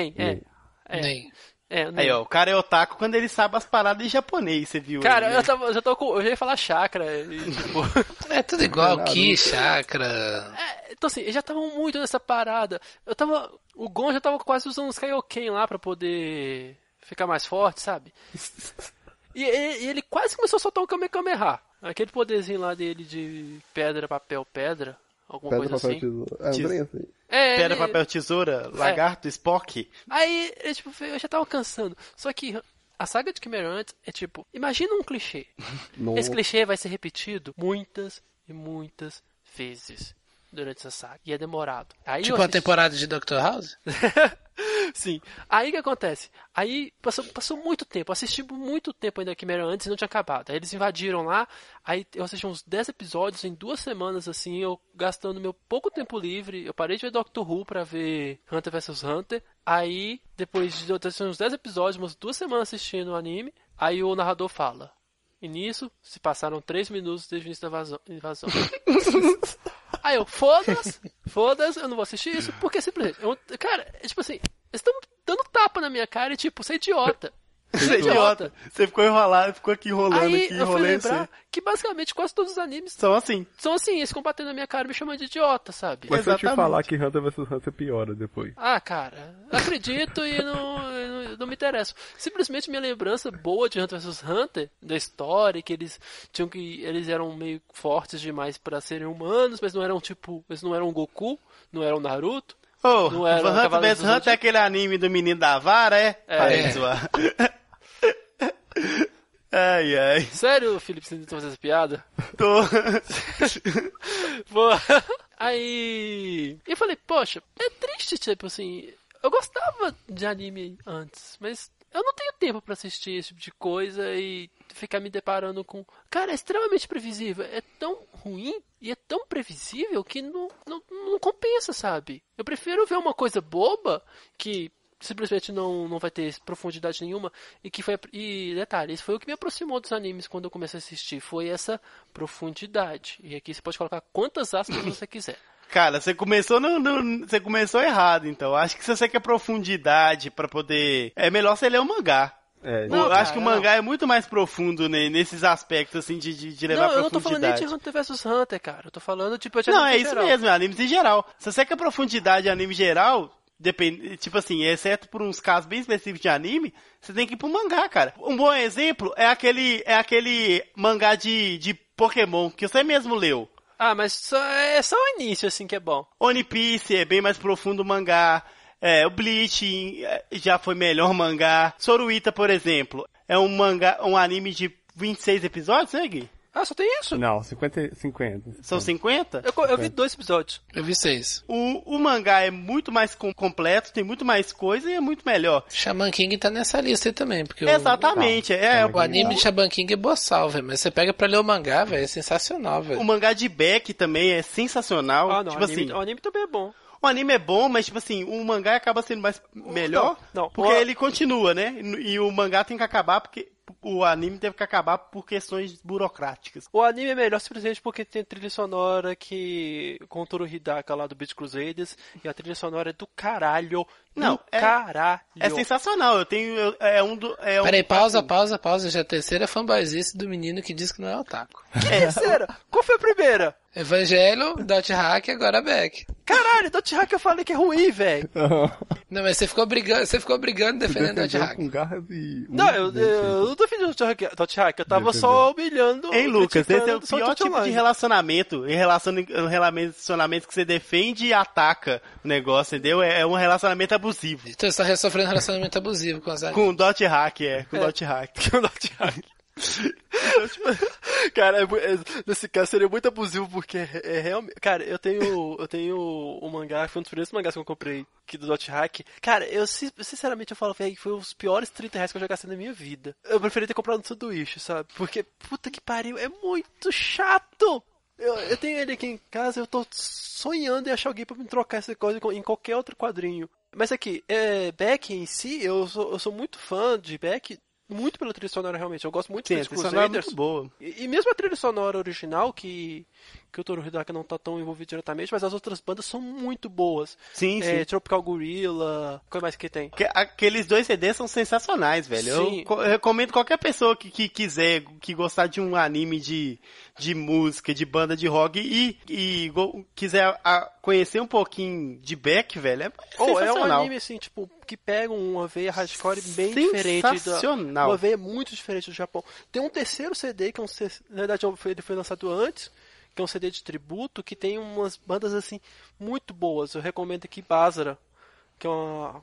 Aí, ó, o cara é otaku quando ele sabe as paradas em japonês, você viu? Cara, aí, né? eu já ia falar chakra. E, tipo... É tudo igual, Ki, chakra. Então assim, eles já estavam muito nessa parada. O Gon já tava quase usando os Kaioken lá pra poder ficar mais forte, sabe? E ele quase começou a soltar um Kamehameha. Aquele poderzinho lá dele de pedra, papel, pedra. Alguma Pedra, coisa papel, assim. tesoura. Assim. Pedra, papel, tesoura, lagarto, Spock. Aí, tipo, eu já tava cansando. Só que a saga de Quimera antes é tipo, imagina um clichê. Nossa. Esse clichê vai ser repetido muitas e muitas vezes durante essa saga. E é demorado. Aí Tipo a temporada de Dr. House? Sim. Aí o que acontece? Aí passou muito tempo. Eu assisti por muito tempo ainda Quimera antes e não tinha acabado. Aí eles invadiram lá. Aí eu assisti uns 10 episódios em 2 semanas, assim, eu gastando meu pouco tempo livre. Eu parei de ver Doctor Who pra ver Hunter vs Hunter. Aí, depois de eu ter assistido uns 10 episódios, umas 2 semanas assistindo o anime, aí o narrador fala. E nisso, se passaram 3 minutos desde o início da invasão. Aí eu, foda-se, eu não vou assistir isso, porque simplesmente, cara, é tipo assim, eles estão dando tapa na minha cara e tipo, você é idiota. Você é idiota. Você ficou enrolado, ficou aqui enrolando, aí aqui eu fui enrolando. lembrar que basicamente quase todos os animes São assim. são assim, eles combatendo na minha cara e me chamando de idiota, sabe? Mas se eu te Exatamente. falar que Hunter vs Hunter piora depois. Ah, cara, acredito e não me interesso. Simplesmente minha lembrança boa de Hunter vs Hunter, da história, que eles eram meio fortes demais pra serem humanos, mas não eram tipo, eles não eram Goku, não eram Naruto. Ô, Não era Hunter Cavaleiros vs do Hunter é aquele anime do menino da vara, é? Para de zoar. Ai. Sério, Felipe, você tentou fazer essa piada? Tô. Pô. Aí eu falei, poxa, é triste, tipo assim, eu gostava de anime antes, mas eu não tenho tempo pra assistir esse tipo de coisa e ficar me deparando com... Cara, é extremamente previsível, é tão ruim e é tão previsível que não compensa, sabe? Eu prefiro ver uma coisa boba que simplesmente não vai ter profundidade nenhuma e detalhe, isso foi o que me aproximou dos animes quando eu comecei a assistir, foi essa profundidade. E aqui você pode colocar quantas aspas você quiser. Cara, você começou você começou errado, então. Acho que se você quer profundidade pra poder... É melhor você ler o mangá. Não, acho que o mangá é muito mais profundo, né, nesses aspectos, assim, de levar profundidade. Não, eu não tô falando nem de Hunter vs Hunter, cara. Eu tô falando, tipo, de Não, anime é isso geral. mesmo, é animes em geral. Se você quer profundidade em anime geral, tipo assim, exceto por uns casos bem específicos de anime, você tem que ir pro mangá, cara. Um bom exemplo é aquele mangá de Pokémon, que você mesmo leu. Ah, mas é só o início, assim, que é bom. One Piece é bem mais profundo o mangá. O Bleach já foi melhor mangá. Soruita, por exemplo, é um anime de 26 episódios, né, Gui? Ah, só tem isso? Não, 50. São 50? Eu vi 2 episódios. Eu vi 6. O mangá é muito mais completo, tem muito mais coisa e é muito melhor. Shaman King tá nessa lista aí também, porque Exatamente, o anime de Shaman King é boçal, velho, mas você pega pra ler o mangá, velho, é sensacional, velho. O mangá de Beck também é sensacional. Ah, não, tipo o anime também é bom. O anime é bom, mas, tipo assim, o mangá acaba sendo melhor não, porque ele continua, né? E o mangá tem que acabar porque o anime teve que acabar por questões burocráticas. O anime é melhor simplesmente porque tem trilha sonora com o Toru Hidaka lá do Beat Crusaders, e a trilha sonora é do caralho. Caralho. É sensacional, eu tenho... Peraí, pausa, já é a terceira fanbasice do menino que diz que não é otaku. Terceira? Qual foi a primeira? Evangelho, Dot Hack e agora Beck. Caralho, Dot Hack eu falei que é ruim, velho. Não, mas você ficou brigando defendendo Dot Hack. Não, eu não defendi o Dot Hack, eu tava só humilhando. Ei, Lucas, esse é o pior tipo de relacionamento. Relacionamento que você defende e ataca o negócio, entendeu? É um relacionamento abusivo. Então você tá sofrendo relacionamento abusivo com as Com o Dot Hack, com o Dot Hack. Com o Dot Hack. Então, tipo, cara, nesse caso seria muito abusivo porque é realmente. Cara, eu tenho o mangá, foi um dos primeiros mangás que eu comprei aqui do Dot Hack. Cara, sinceramente eu falo, velho, foi os piores R$30 que eu já gastei na minha vida. Eu preferia ter comprado no sanduíche, sabe? Porque, puta que pariu, é muito chato. Eu tenho ele aqui em casa, eu tô sonhando em achar alguém pra me trocar essa coisa em qualquer outro quadrinho. Mas aqui, Beck em si, eu sou muito fã de Beck. Muito pela trilha sonora, realmente. Eu gosto muito de Crusaders. É muito boa. E mesmo a trilha sonora original, que o Toru Hidaka não tá tão envolvido diretamente, mas as outras bandas são muito boas. Sim. Tropical Gorilla, qual mais que tem? Aqueles 2 CDs são sensacionais, velho. Sim. Eu recomendo qualquer pessoa que quiser, que gostar de um anime de música, de banda de rock e quiser conhecer um pouquinho de Beck, velho, é sensacional. É um anime, assim, tipo, que pega uma veia hardcore bem diferente. Sensacional. Uma veia muito diferente do Japão. Tem um terceiro CD, que na verdade ele foi lançado antes, que é um CD de tributo, que tem umas bandas, assim, muito boas. Eu recomendo aqui Basara, que é uma...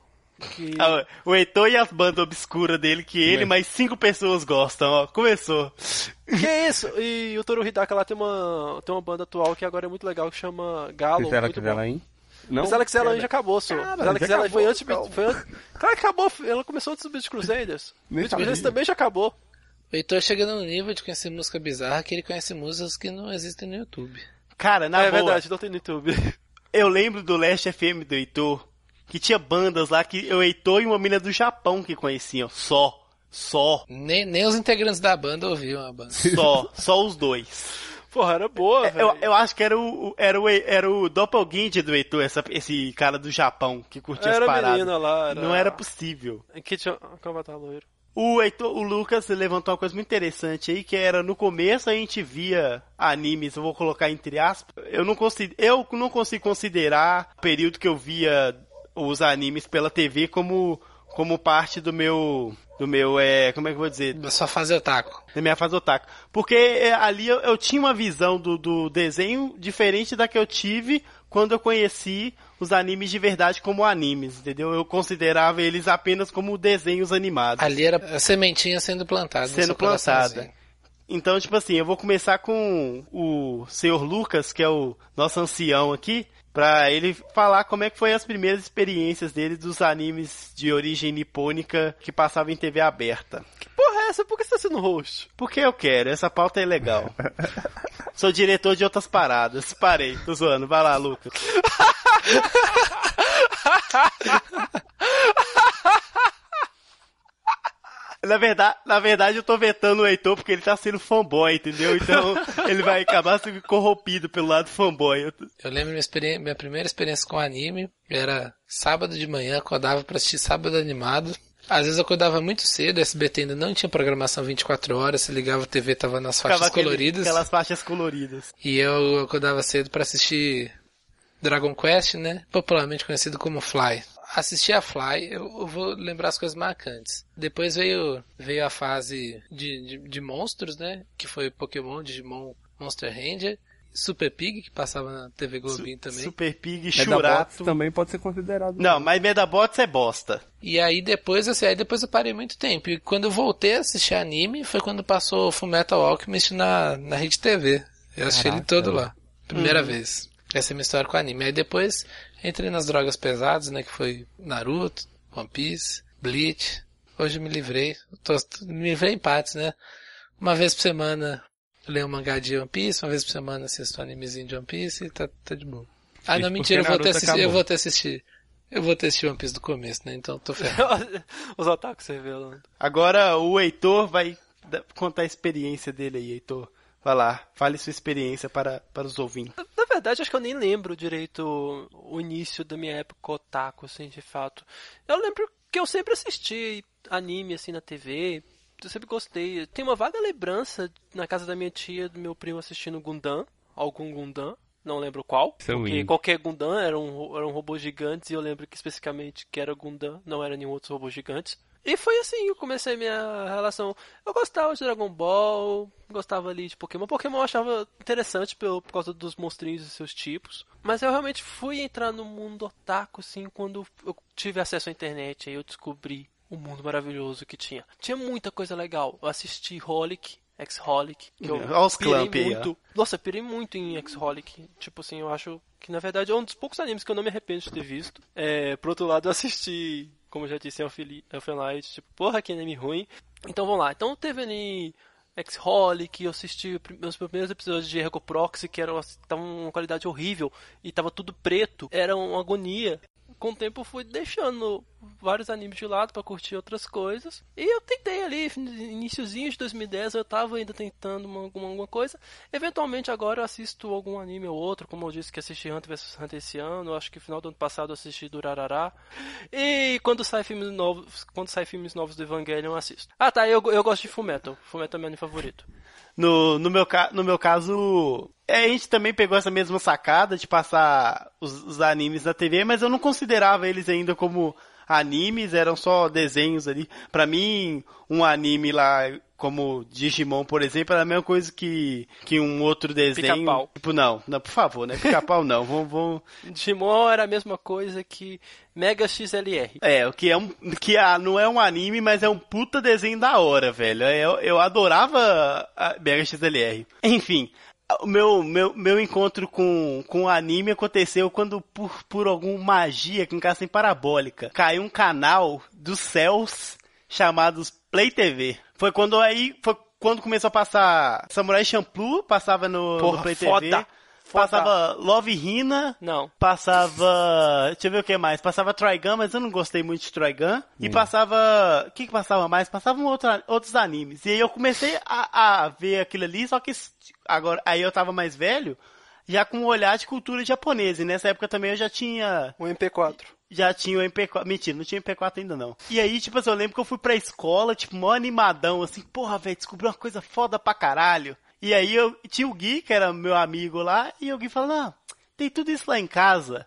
o Heitor e as bandas obscuras dele, que ele mais 5 pessoas gostam, ó. Começou. Que isso? E o Toru Hidaka lá tem uma banda atual que agora é muito legal, que chama Galo. Será que ela aí? Não. Mas ela que ela já acabou, só. Ela que ela foi antes. Claro que acabou, ela começou antes do Beat Crusaders. Beat Crusaders também já acabou. O Heitor chega num nível de conhecer música bizarra que ele conhece músicas que não existem no YouTube. Cara, na boa. É verdade, não tem no YouTube. Eu lembro do Last FM do Heitor, que tinha bandas lá que o Heitor e uma mina do Japão que conheciam. Só. Nem os integrantes da banda ouviam a banda. Só os 2. Porra, era boa, velho. Eu acho que era o Doppelganger do Heitor, esse cara do Japão que curtia as paradas. Era menina lá. Não era possível. Que tinha... Como tá loiro? O Lucas levantou uma coisa muito interessante aí, que era no começo a gente via animes, eu vou colocar entre aspas, eu não consigo considerar o período que eu via os animes pela TV como parte do meu como é que eu vou dizer? Da sua fase otaku. Da minha fase otaku. Porque ali eu tinha uma visão do desenho diferente da que eu tive quando eu conheci os animes de verdade como animes, entendeu? Eu considerava eles apenas como desenhos animados. Ali era a sementinha sendo plantada. Sendo plantada. Então, tipo assim, eu vou começar com o senhor Lucas, que é o nosso ancião aqui, pra ele falar como é que foi as primeiras experiências dele dos animes de origem nipônica que passavam em TV aberta. Que porra é essa? Por que você tá sendo host? Porque eu quero, essa pauta é legal. Sou diretor de outras paradas. Parei, tô zoando. Vai lá, Lucas. Na verdade, eu tô vetando o Heitor porque ele tá sendo fanboy, entendeu? Então, ele vai acabar sendo corrompido pelo lado fanboy. Eu lembro minha primeira experiência com anime, era sábado de manhã, acordava pra assistir Sábado Animado. Às vezes eu acordava muito cedo, o SBT ainda não tinha programação 24 horas, se ligava a TV, tava nas faixas coloridas. Aquelas faixas coloridas. E eu acordava cedo pra assistir Dragon Quest, né? Popularmente conhecido como Fly. Assisti a Fly, eu vou lembrar as coisas marcantes. Depois veio a fase de monstros, né? Que foi Pokémon, Digimon, Monster Ranger. Super Pig, que passava na TV Globinho também. Super Pig, Medabots Churato. também pode ser considerado. Não, mas Medabots é bosta. E aí depois, eu parei muito tempo. E quando eu voltei a assistir anime, foi quando passou Fullmetal Alchemist na Rede TV. Eu assisti ele todo lá. Primeira vez. Essa é a minha história com anime. Aí depois entrei nas drogas pesadas, né? Que foi Naruto, One Piece, Bleach. Hoje eu me livrei. Me livrei em partes, né? Uma vez por semana eu leio um mangá de One Piece, uma vez por semana assisto um animezinho de One Piece e tá de boa. Ah, não, mentira, eu vou ter assistir One Piece do começo, né? Então tô ferrado. Os otakus revelando. Agora o Heitor vai contar a experiência dele aí, Heitor. Vai lá, fale sua experiência para os ouvintes. Na verdade, acho que eu nem lembro direito o início da minha época otaku, assim, de fato. Eu lembro que eu sempre assisti anime, assim, na TV. Eu sempre gostei. Tem uma vaga lembrança na casa da minha tia, do meu primo assistindo Gundam. Algum Gundam. Não lembro qual. Porque qualquer Gundam eram robôs gigantes. E eu lembro que especificamente que era Gundam. Não era nenhum outro robô gigantes. E foi assim que eu comecei minha relação. Eu gostava de Dragon Ball. Gostava ali de Pokémon. Pokémon eu achava interessante por causa dos monstrinhos e seus tipos. Mas eu realmente fui entrar no mundo otaku, assim, quando eu tive acesso à internet. Aí eu descobri o mundo maravilhoso que tinha. Tinha muita coisa legal. Eu assisti Holic, X-Holic, que eu pirei muito. Nossa, eu pirei muito em X-Holic. Tipo assim, eu acho que na verdade é um dos poucos animes que eu não me arrependo de ter visto. Por outro lado, eu assisti, como eu já disse, Elfenlight, tipo, porra, que anime ruim. Então vamos lá. Então teve ali X-Holic, eu assisti meus primeiros episódios de Ergo Proxy, que estavam uma qualidade horrível e tava tudo preto. Era uma agonia. Com o tempo eu fui deixando vários animes de lado pra curtir outras coisas. E eu tentei ali, iniciozinho de 2010, eu tava ainda tentando alguma coisa. Eventualmente agora eu assisto algum anime ou outro, como eu disse que assisti Hunter vs Hunter esse ano. Eu acho que no final do ano passado eu assisti Durarara. E quando sai filmes novos do Evangelion eu assisto. Ah tá, eu gosto de Fullmetal. Fullmetal é meu anime favorito. No meu caso, a gente também pegou essa mesma sacada de passar os animes na TV, mas eu não considerava eles ainda como animes, eram só desenhos ali. Pra mim, um anime lá, como Digimon, por exemplo, era a mesma coisa que um outro desenho. Pica-pau. Tipo, não, por favor, né? Pica-pau não, vamos... Digimon era a mesma coisa que Mega XLR. Não é um anime, mas é um puta desenho da hora, velho. Eu adorava a Mega XLR. Enfim, o meu encontro com o anime aconteceu quando, por alguma magia, com casa sem parabólica, caiu um canal dos céus chamados Play TV. Foi quando começou a passar Samurai Champloo, passava no Play TV. Passava Love Hina. Não. Passava... Deixa eu ver o que mais. Passava Trigun, mas eu não gostei muito de Trigun. E passava... O que passava mais? Passavam outros animes. E aí eu comecei a ver aquilo ali, só que agora aí eu tava mais velho, já com um olhar de cultura japonesa. E nessa época também eu já tinha... O MP4. Já tinha o MP4. Mentira, não tinha MP4 ainda não. E aí, tipo assim, eu lembro que eu fui pra escola, tipo, mó animadão, assim, porra, velho, descobri uma coisa foda pra caralho. E aí tinha o Gui, que era meu amigo lá, e o Gui falou, não, tem tudo isso lá em casa.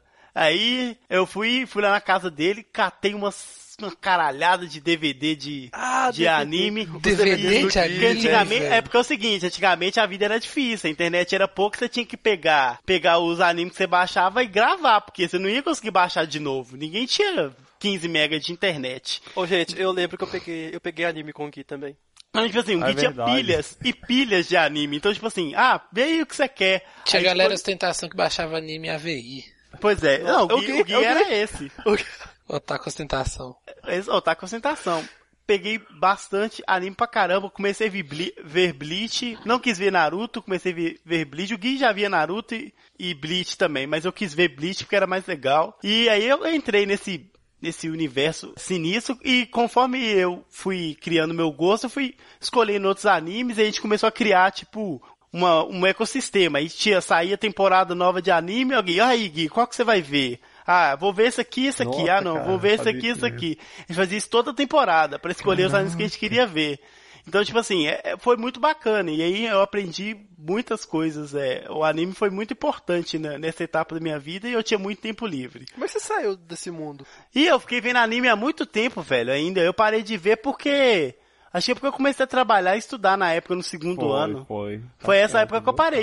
Aí eu fui lá na casa dele, catei uma caralhada de DVD de anime. DVD de anime? Antigamente, porque é o seguinte, antigamente a vida era difícil, a internet era pouco, você tinha que pegar os animes que você baixava e gravar, porque você não ia conseguir baixar de novo. Ninguém tinha 15 megas de internet. Ô, gente, eu lembro que eu peguei anime com o Gui também. Então, tipo assim, o Gui tinha pilhas e pilhas de anime. Então, tipo assim, vê aí o que você quer. Tinha aí, galera ostentação que baixava anime AVI. Pois é. Não, o Gui era esse. Otaku ostentação. Otaku ostentação. Peguei bastante anime pra caramba. Comecei a ver Bleach. Não quis ver Naruto, comecei a ver Bleach. O Gui já via Naruto e Bleach também. Mas eu quis ver Bleach porque era mais legal. E aí eu entrei nesse universo sinistro, e conforme eu fui criando meu gosto, eu fui escolhendo outros animes, e a gente começou a criar, tipo, um ecossistema. Aí saía temporada nova de anime, alguém, aí Gui, qual que você vai ver? Vou ver esse aqui, esse aqui. Nossa, não, cara, vou ver esse aqui, esse aqui. A gente fazia isso toda temporada, pra escolher os animes que a gente queria ver. Então, tipo assim, foi muito bacana. E aí eu aprendi muitas coisas. O anime foi muito importante, né, nessa etapa da minha vida, e eu tinha muito tempo livre. Como é que você saiu desse mundo? E eu fiquei vendo anime há muito tempo, velho, ainda. Eu parei de ver porque... Acho que é porque eu comecei a trabalhar e estudar na época, no segundo ano. Foi essa época que eu parei.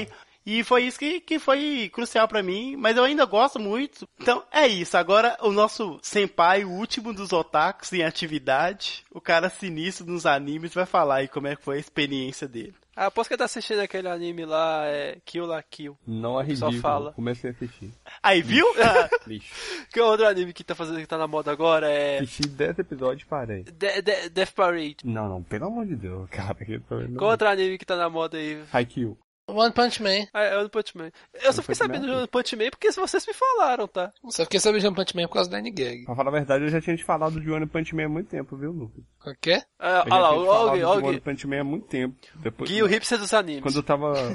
E foi isso que foi crucial pra mim, mas eu ainda gosto muito. Então, é isso. Agora, o nosso senpai, o último dos otakus em atividade, o cara sinistro nos animes, vai falar aí como é que foi a experiência dele. Ah, aposto que ele tá assistindo aquele anime lá, Kill la Kill. Não é Só ridículo. fala. Comecei a assistir. Aí, viu? Lixo. Que outro anime que tá na moda agora é Assisti 10 episódios e parei. Death Parade. Não, pelo amor de Deus, cara. Qual outro anime que tá na moda aí? Haikyuu. One Punch Man. Ah, é One Punch Man. Eu só fiquei sabendo de One Punch Man porque vocês me falaram, tá? Só fiquei sabendo de One Punch Man por causa da N-Gag. Pra falar a verdade, eu já tinha te falado de One Punch Man há muito tempo, viu, Lucas? O quê? Ah Eu já lá, tinha te falado o de One Gui. Punch Man há muito tempo. Depois, Gui, o hipster dos animes. quando eu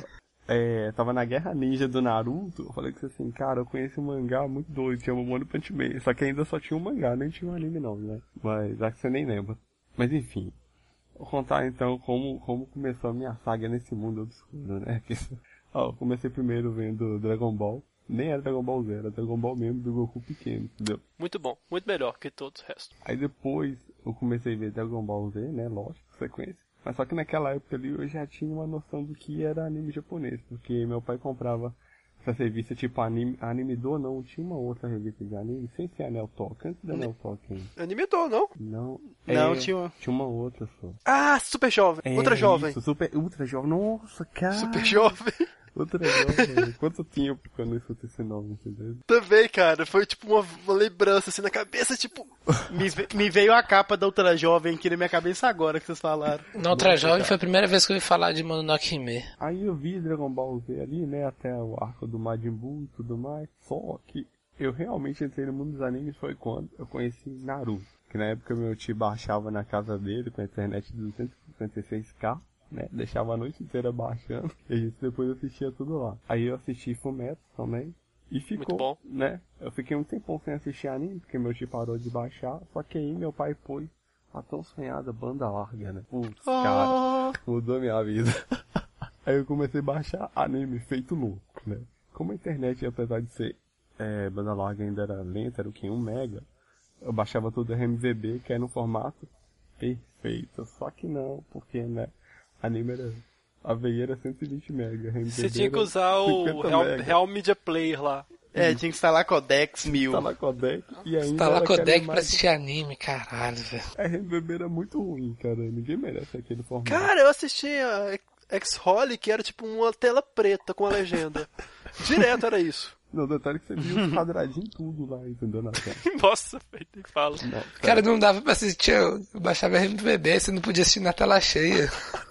tava na Guerra Ninja do Naruto, eu falei que assim, cara, eu conheci um mangá muito doido, chama One Punch Man. Só que ainda só tinha um mangá, nem tinha um anime não, né? Mas acho que você nem lembra. Mas enfim, vou contar então como começou a minha saga nesse mundo obscuro, né? Eu comecei primeiro vendo Dragon Ball. Nem era Dragon Ball Z, era Dragon Ball mesmo do Goku pequeno, entendeu? Muito bom, muito melhor que todos os restos. Aí depois eu comecei a ver Dragon Ball Z, né? Lógico, sequência. Mas só que naquela época ali eu já tinha uma noção do que era anime japonês. Porque meu pai comprava essa revista tipo Anime Do, não, tinha uma outra revista de anime, sem ser a Neo Talk, antes da Neo Talk ainda. Animedor, não? Não, tinha uma outra só. Ah, Super Jovem. Ultra Jovem. Isso, Ultra Jovem, nossa, cara. Super Jovem. Ultra Jovem. Quanto tempo quando eu escutei esse nome, entendeu? Também, cara. Foi tipo uma lembrança assim na cabeça, tipo... Me veio a capa da Ultra Jovem aqui na minha cabeça agora que vocês falaram. Na Ultra Jovem foi a primeira vez que eu ouvi falar de Mononoke Hime. Aí eu vi Dragon Ball Z ali, né, até o arco do Majin Buu e tudo mais. Só que eu realmente entrei no mundo dos animes foi quando eu conheci Naruto. Que na época meu tio baixava na casa dele com a internet de 256k. Né, deixava a noite inteira baixando e a gente depois assistia tudo lá. Aí eu assisti Fumetsu também e ficou, muito bom. Né? Eu fiquei um tempão sem assistir anime porque meu tio parou de baixar, só que aí meu pai pôs a tão sonhada banda larga, né? Putz, cara, mudou minha vida. Aí eu comecei a baixar anime feito louco, né? Como a internet, apesar de ser banda larga ainda era lenta, era o que? 1 mega, eu baixava tudo RMVB, que era no formato perfeito, só que não, porque, né? Anime era... A veia era 120 MB. Você tinha que usar o Real Media Player lá. Tinha que instalar Codex 1000. Instalar Codec e ainda... Instalar Codec pra assistir anime, caralho, velho. A RMVB era muito ruim, cara. Ninguém merece aquele formato. Cara, eu assisti a X-Holly, que era tipo uma tela preta com a legenda. Direto era isso. Não, detalhe que você viu os quadradinhos tudo lá, entendeu? Na tela. Nossa, nem fala. Cara, não dava pra assistir, eu baixava RMVB, você não podia assistir na tela cheia.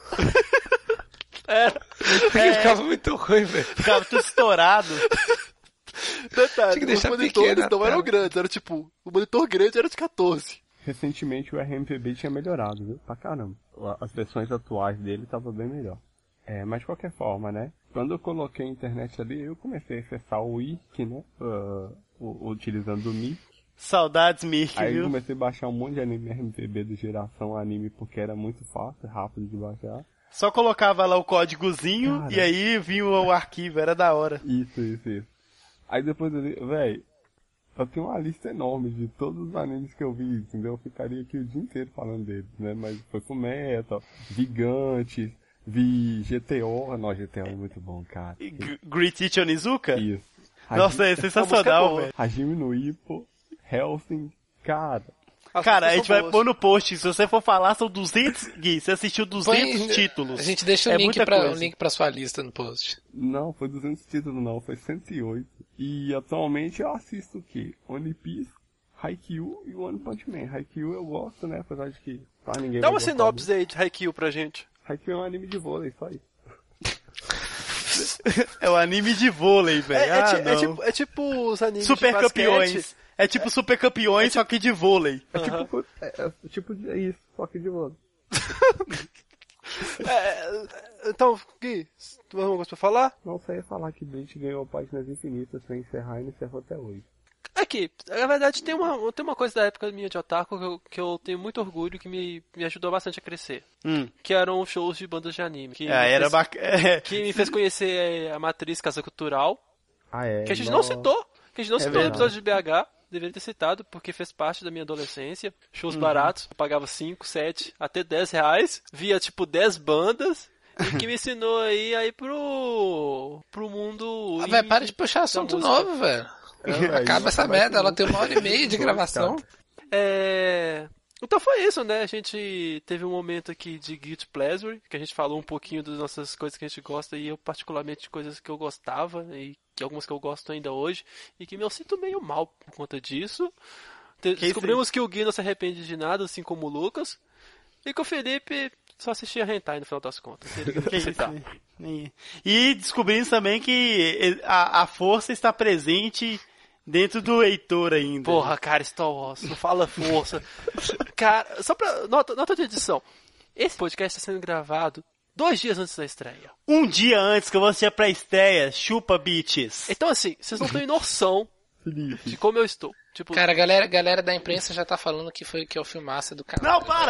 Porque ficava muito ruim, velho. Ficava tudo estourado. Detalhe, Tinha que deixar os monitores pequeno a não eram tela. grandes, era tipo, o monitor grande era de 14. Recentemente o RMVB tinha melhorado, viu? Pra caramba. As versões atuais dele estavam bem melhor. Mas de qualquer forma, né? Quando eu coloquei a internet ali, eu comecei a acessar o Wiki, né? Utilizando o Mic. Saudades, Mirk, Aí eu viu? comecei a baixar um monte de anime RMVB do Geração Anime, porque era muito fácil, rápido de baixar. Só colocava lá o códigozinho Cara. e aí vinha o arquivo, era da hora. Isso. Aí depois eu vi, véi, eu tenho uma lista enorme de todos os animes que eu vi, entendeu? Eu ficaria aqui o dia inteiro falando deles, né? Mas foi Fullmetal, Gigantes, vi GTO. Não, GTO é muito bom, cara. Great Teacher Onizuka? Isso. Nossa, é sensacional, velho. Hajime no Ippo, Hellsing, cara. Cara, a gente vai pôr no post, se você for falar, são 200... Gui, você assistiu 200 Põe- títulos. A gente deixa É o muita coisa. link pra sua lista no post. Não, foi 200 títulos não, foi 108. E atualmente eu assisto o quê? One Piece, Haikyuu e One Punch Man. Haikyuu eu gosto, né? Apesar de que pra ninguém Dá vai uma gostar sinopse aí de Haikyuu pra gente. muito. Haikyuu é um anime de vôlei, só isso. É o anime de vôlei, velho. Não. É tipo os animes Super de basquete. campeões. É tipo super campeões, só que de vôlei. É isso, só que de vôlei. Então, Gui, tu tem alguma coisa pra falar? Não sei falar que Bleach ganhou páginas infinitas pra encerrar e não encerrou até hoje. Aqui, na verdade tem uma coisa da época minha de otaku que eu tenho muito orgulho, que me ajudou bastante a crescer. Que eram os shows de bandas de anime. Era bacana. Que me fez conhecer a matriz Casa Cultural, Ah, é? que a gente não citou. Que a gente não citou no verdade. episódio de BH. Deveria ter citado, porque fez parte da minha adolescência. Shows baratos, eu pagava 5, 7, até 10 reais. Via, tipo, 10 bandas. E que me ensinou aí pro mundo... Ah, velho, para de puxar assunto música. novo, velho. Acaba essa merda, ela tem 1h30 de gravação. Então foi isso, né? A gente teve um momento aqui de Guilty Pleasure, que a gente falou um pouquinho das nossas coisas que a gente gosta, e eu particularmente de coisas que eu gostava, e que algumas que eu gosto ainda hoje, e que me eu sinto meio mal por conta disso. Descobrimos que o Gui não se arrepende de nada, assim como o Lucas, e que o Felipe só assistia hentai no final das contas. E descobrimos também que a força está presente dentro do Heitor ainda. Porra, cara, Star Wars, não fala força. Cara, só pra... Nota de edição. Esse podcast está sendo gravado 2 dias antes da estreia. Um dia antes que eu vou assistir a pré-estreia, chupa bitches. Então assim, vocês não têm noção de como eu estou. Tipo... Cara, a galera da imprensa já tá falando que é o filmaço do canal. Não, para.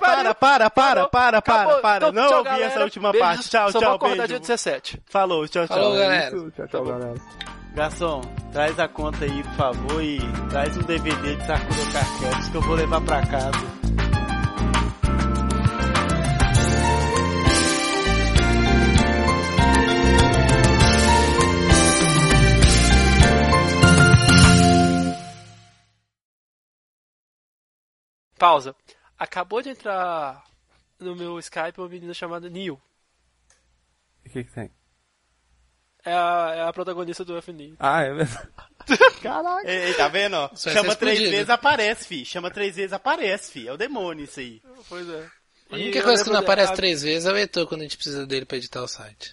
Então, Não tchau, ouvi galera. essa última Beijos, parte. Tchau, só tchau, vou acordar beijo. dia 17. Falou, tchau, tchau. Falou, galera. Tchau, galera. Garçom, traz a conta aí, por favor, e traz um DVD de Sakura Card Captors que eu vou levar pra casa. Pausa. Acabou de entrar no meu Skype uma menina chamada Neil. O que tem? É a protagonista do FNI. Ah, é verdade. Caraca. Ei, tá vendo? Ó? Isso vai Chama ser 3 explodido. vezes, aparece, fi. Chama 3 vezes, aparece, fi. É o demônio isso aí. Pois é. A única coisa que não aparece 3 vezes é o Heitor quando a gente precisa dele pra editar o site.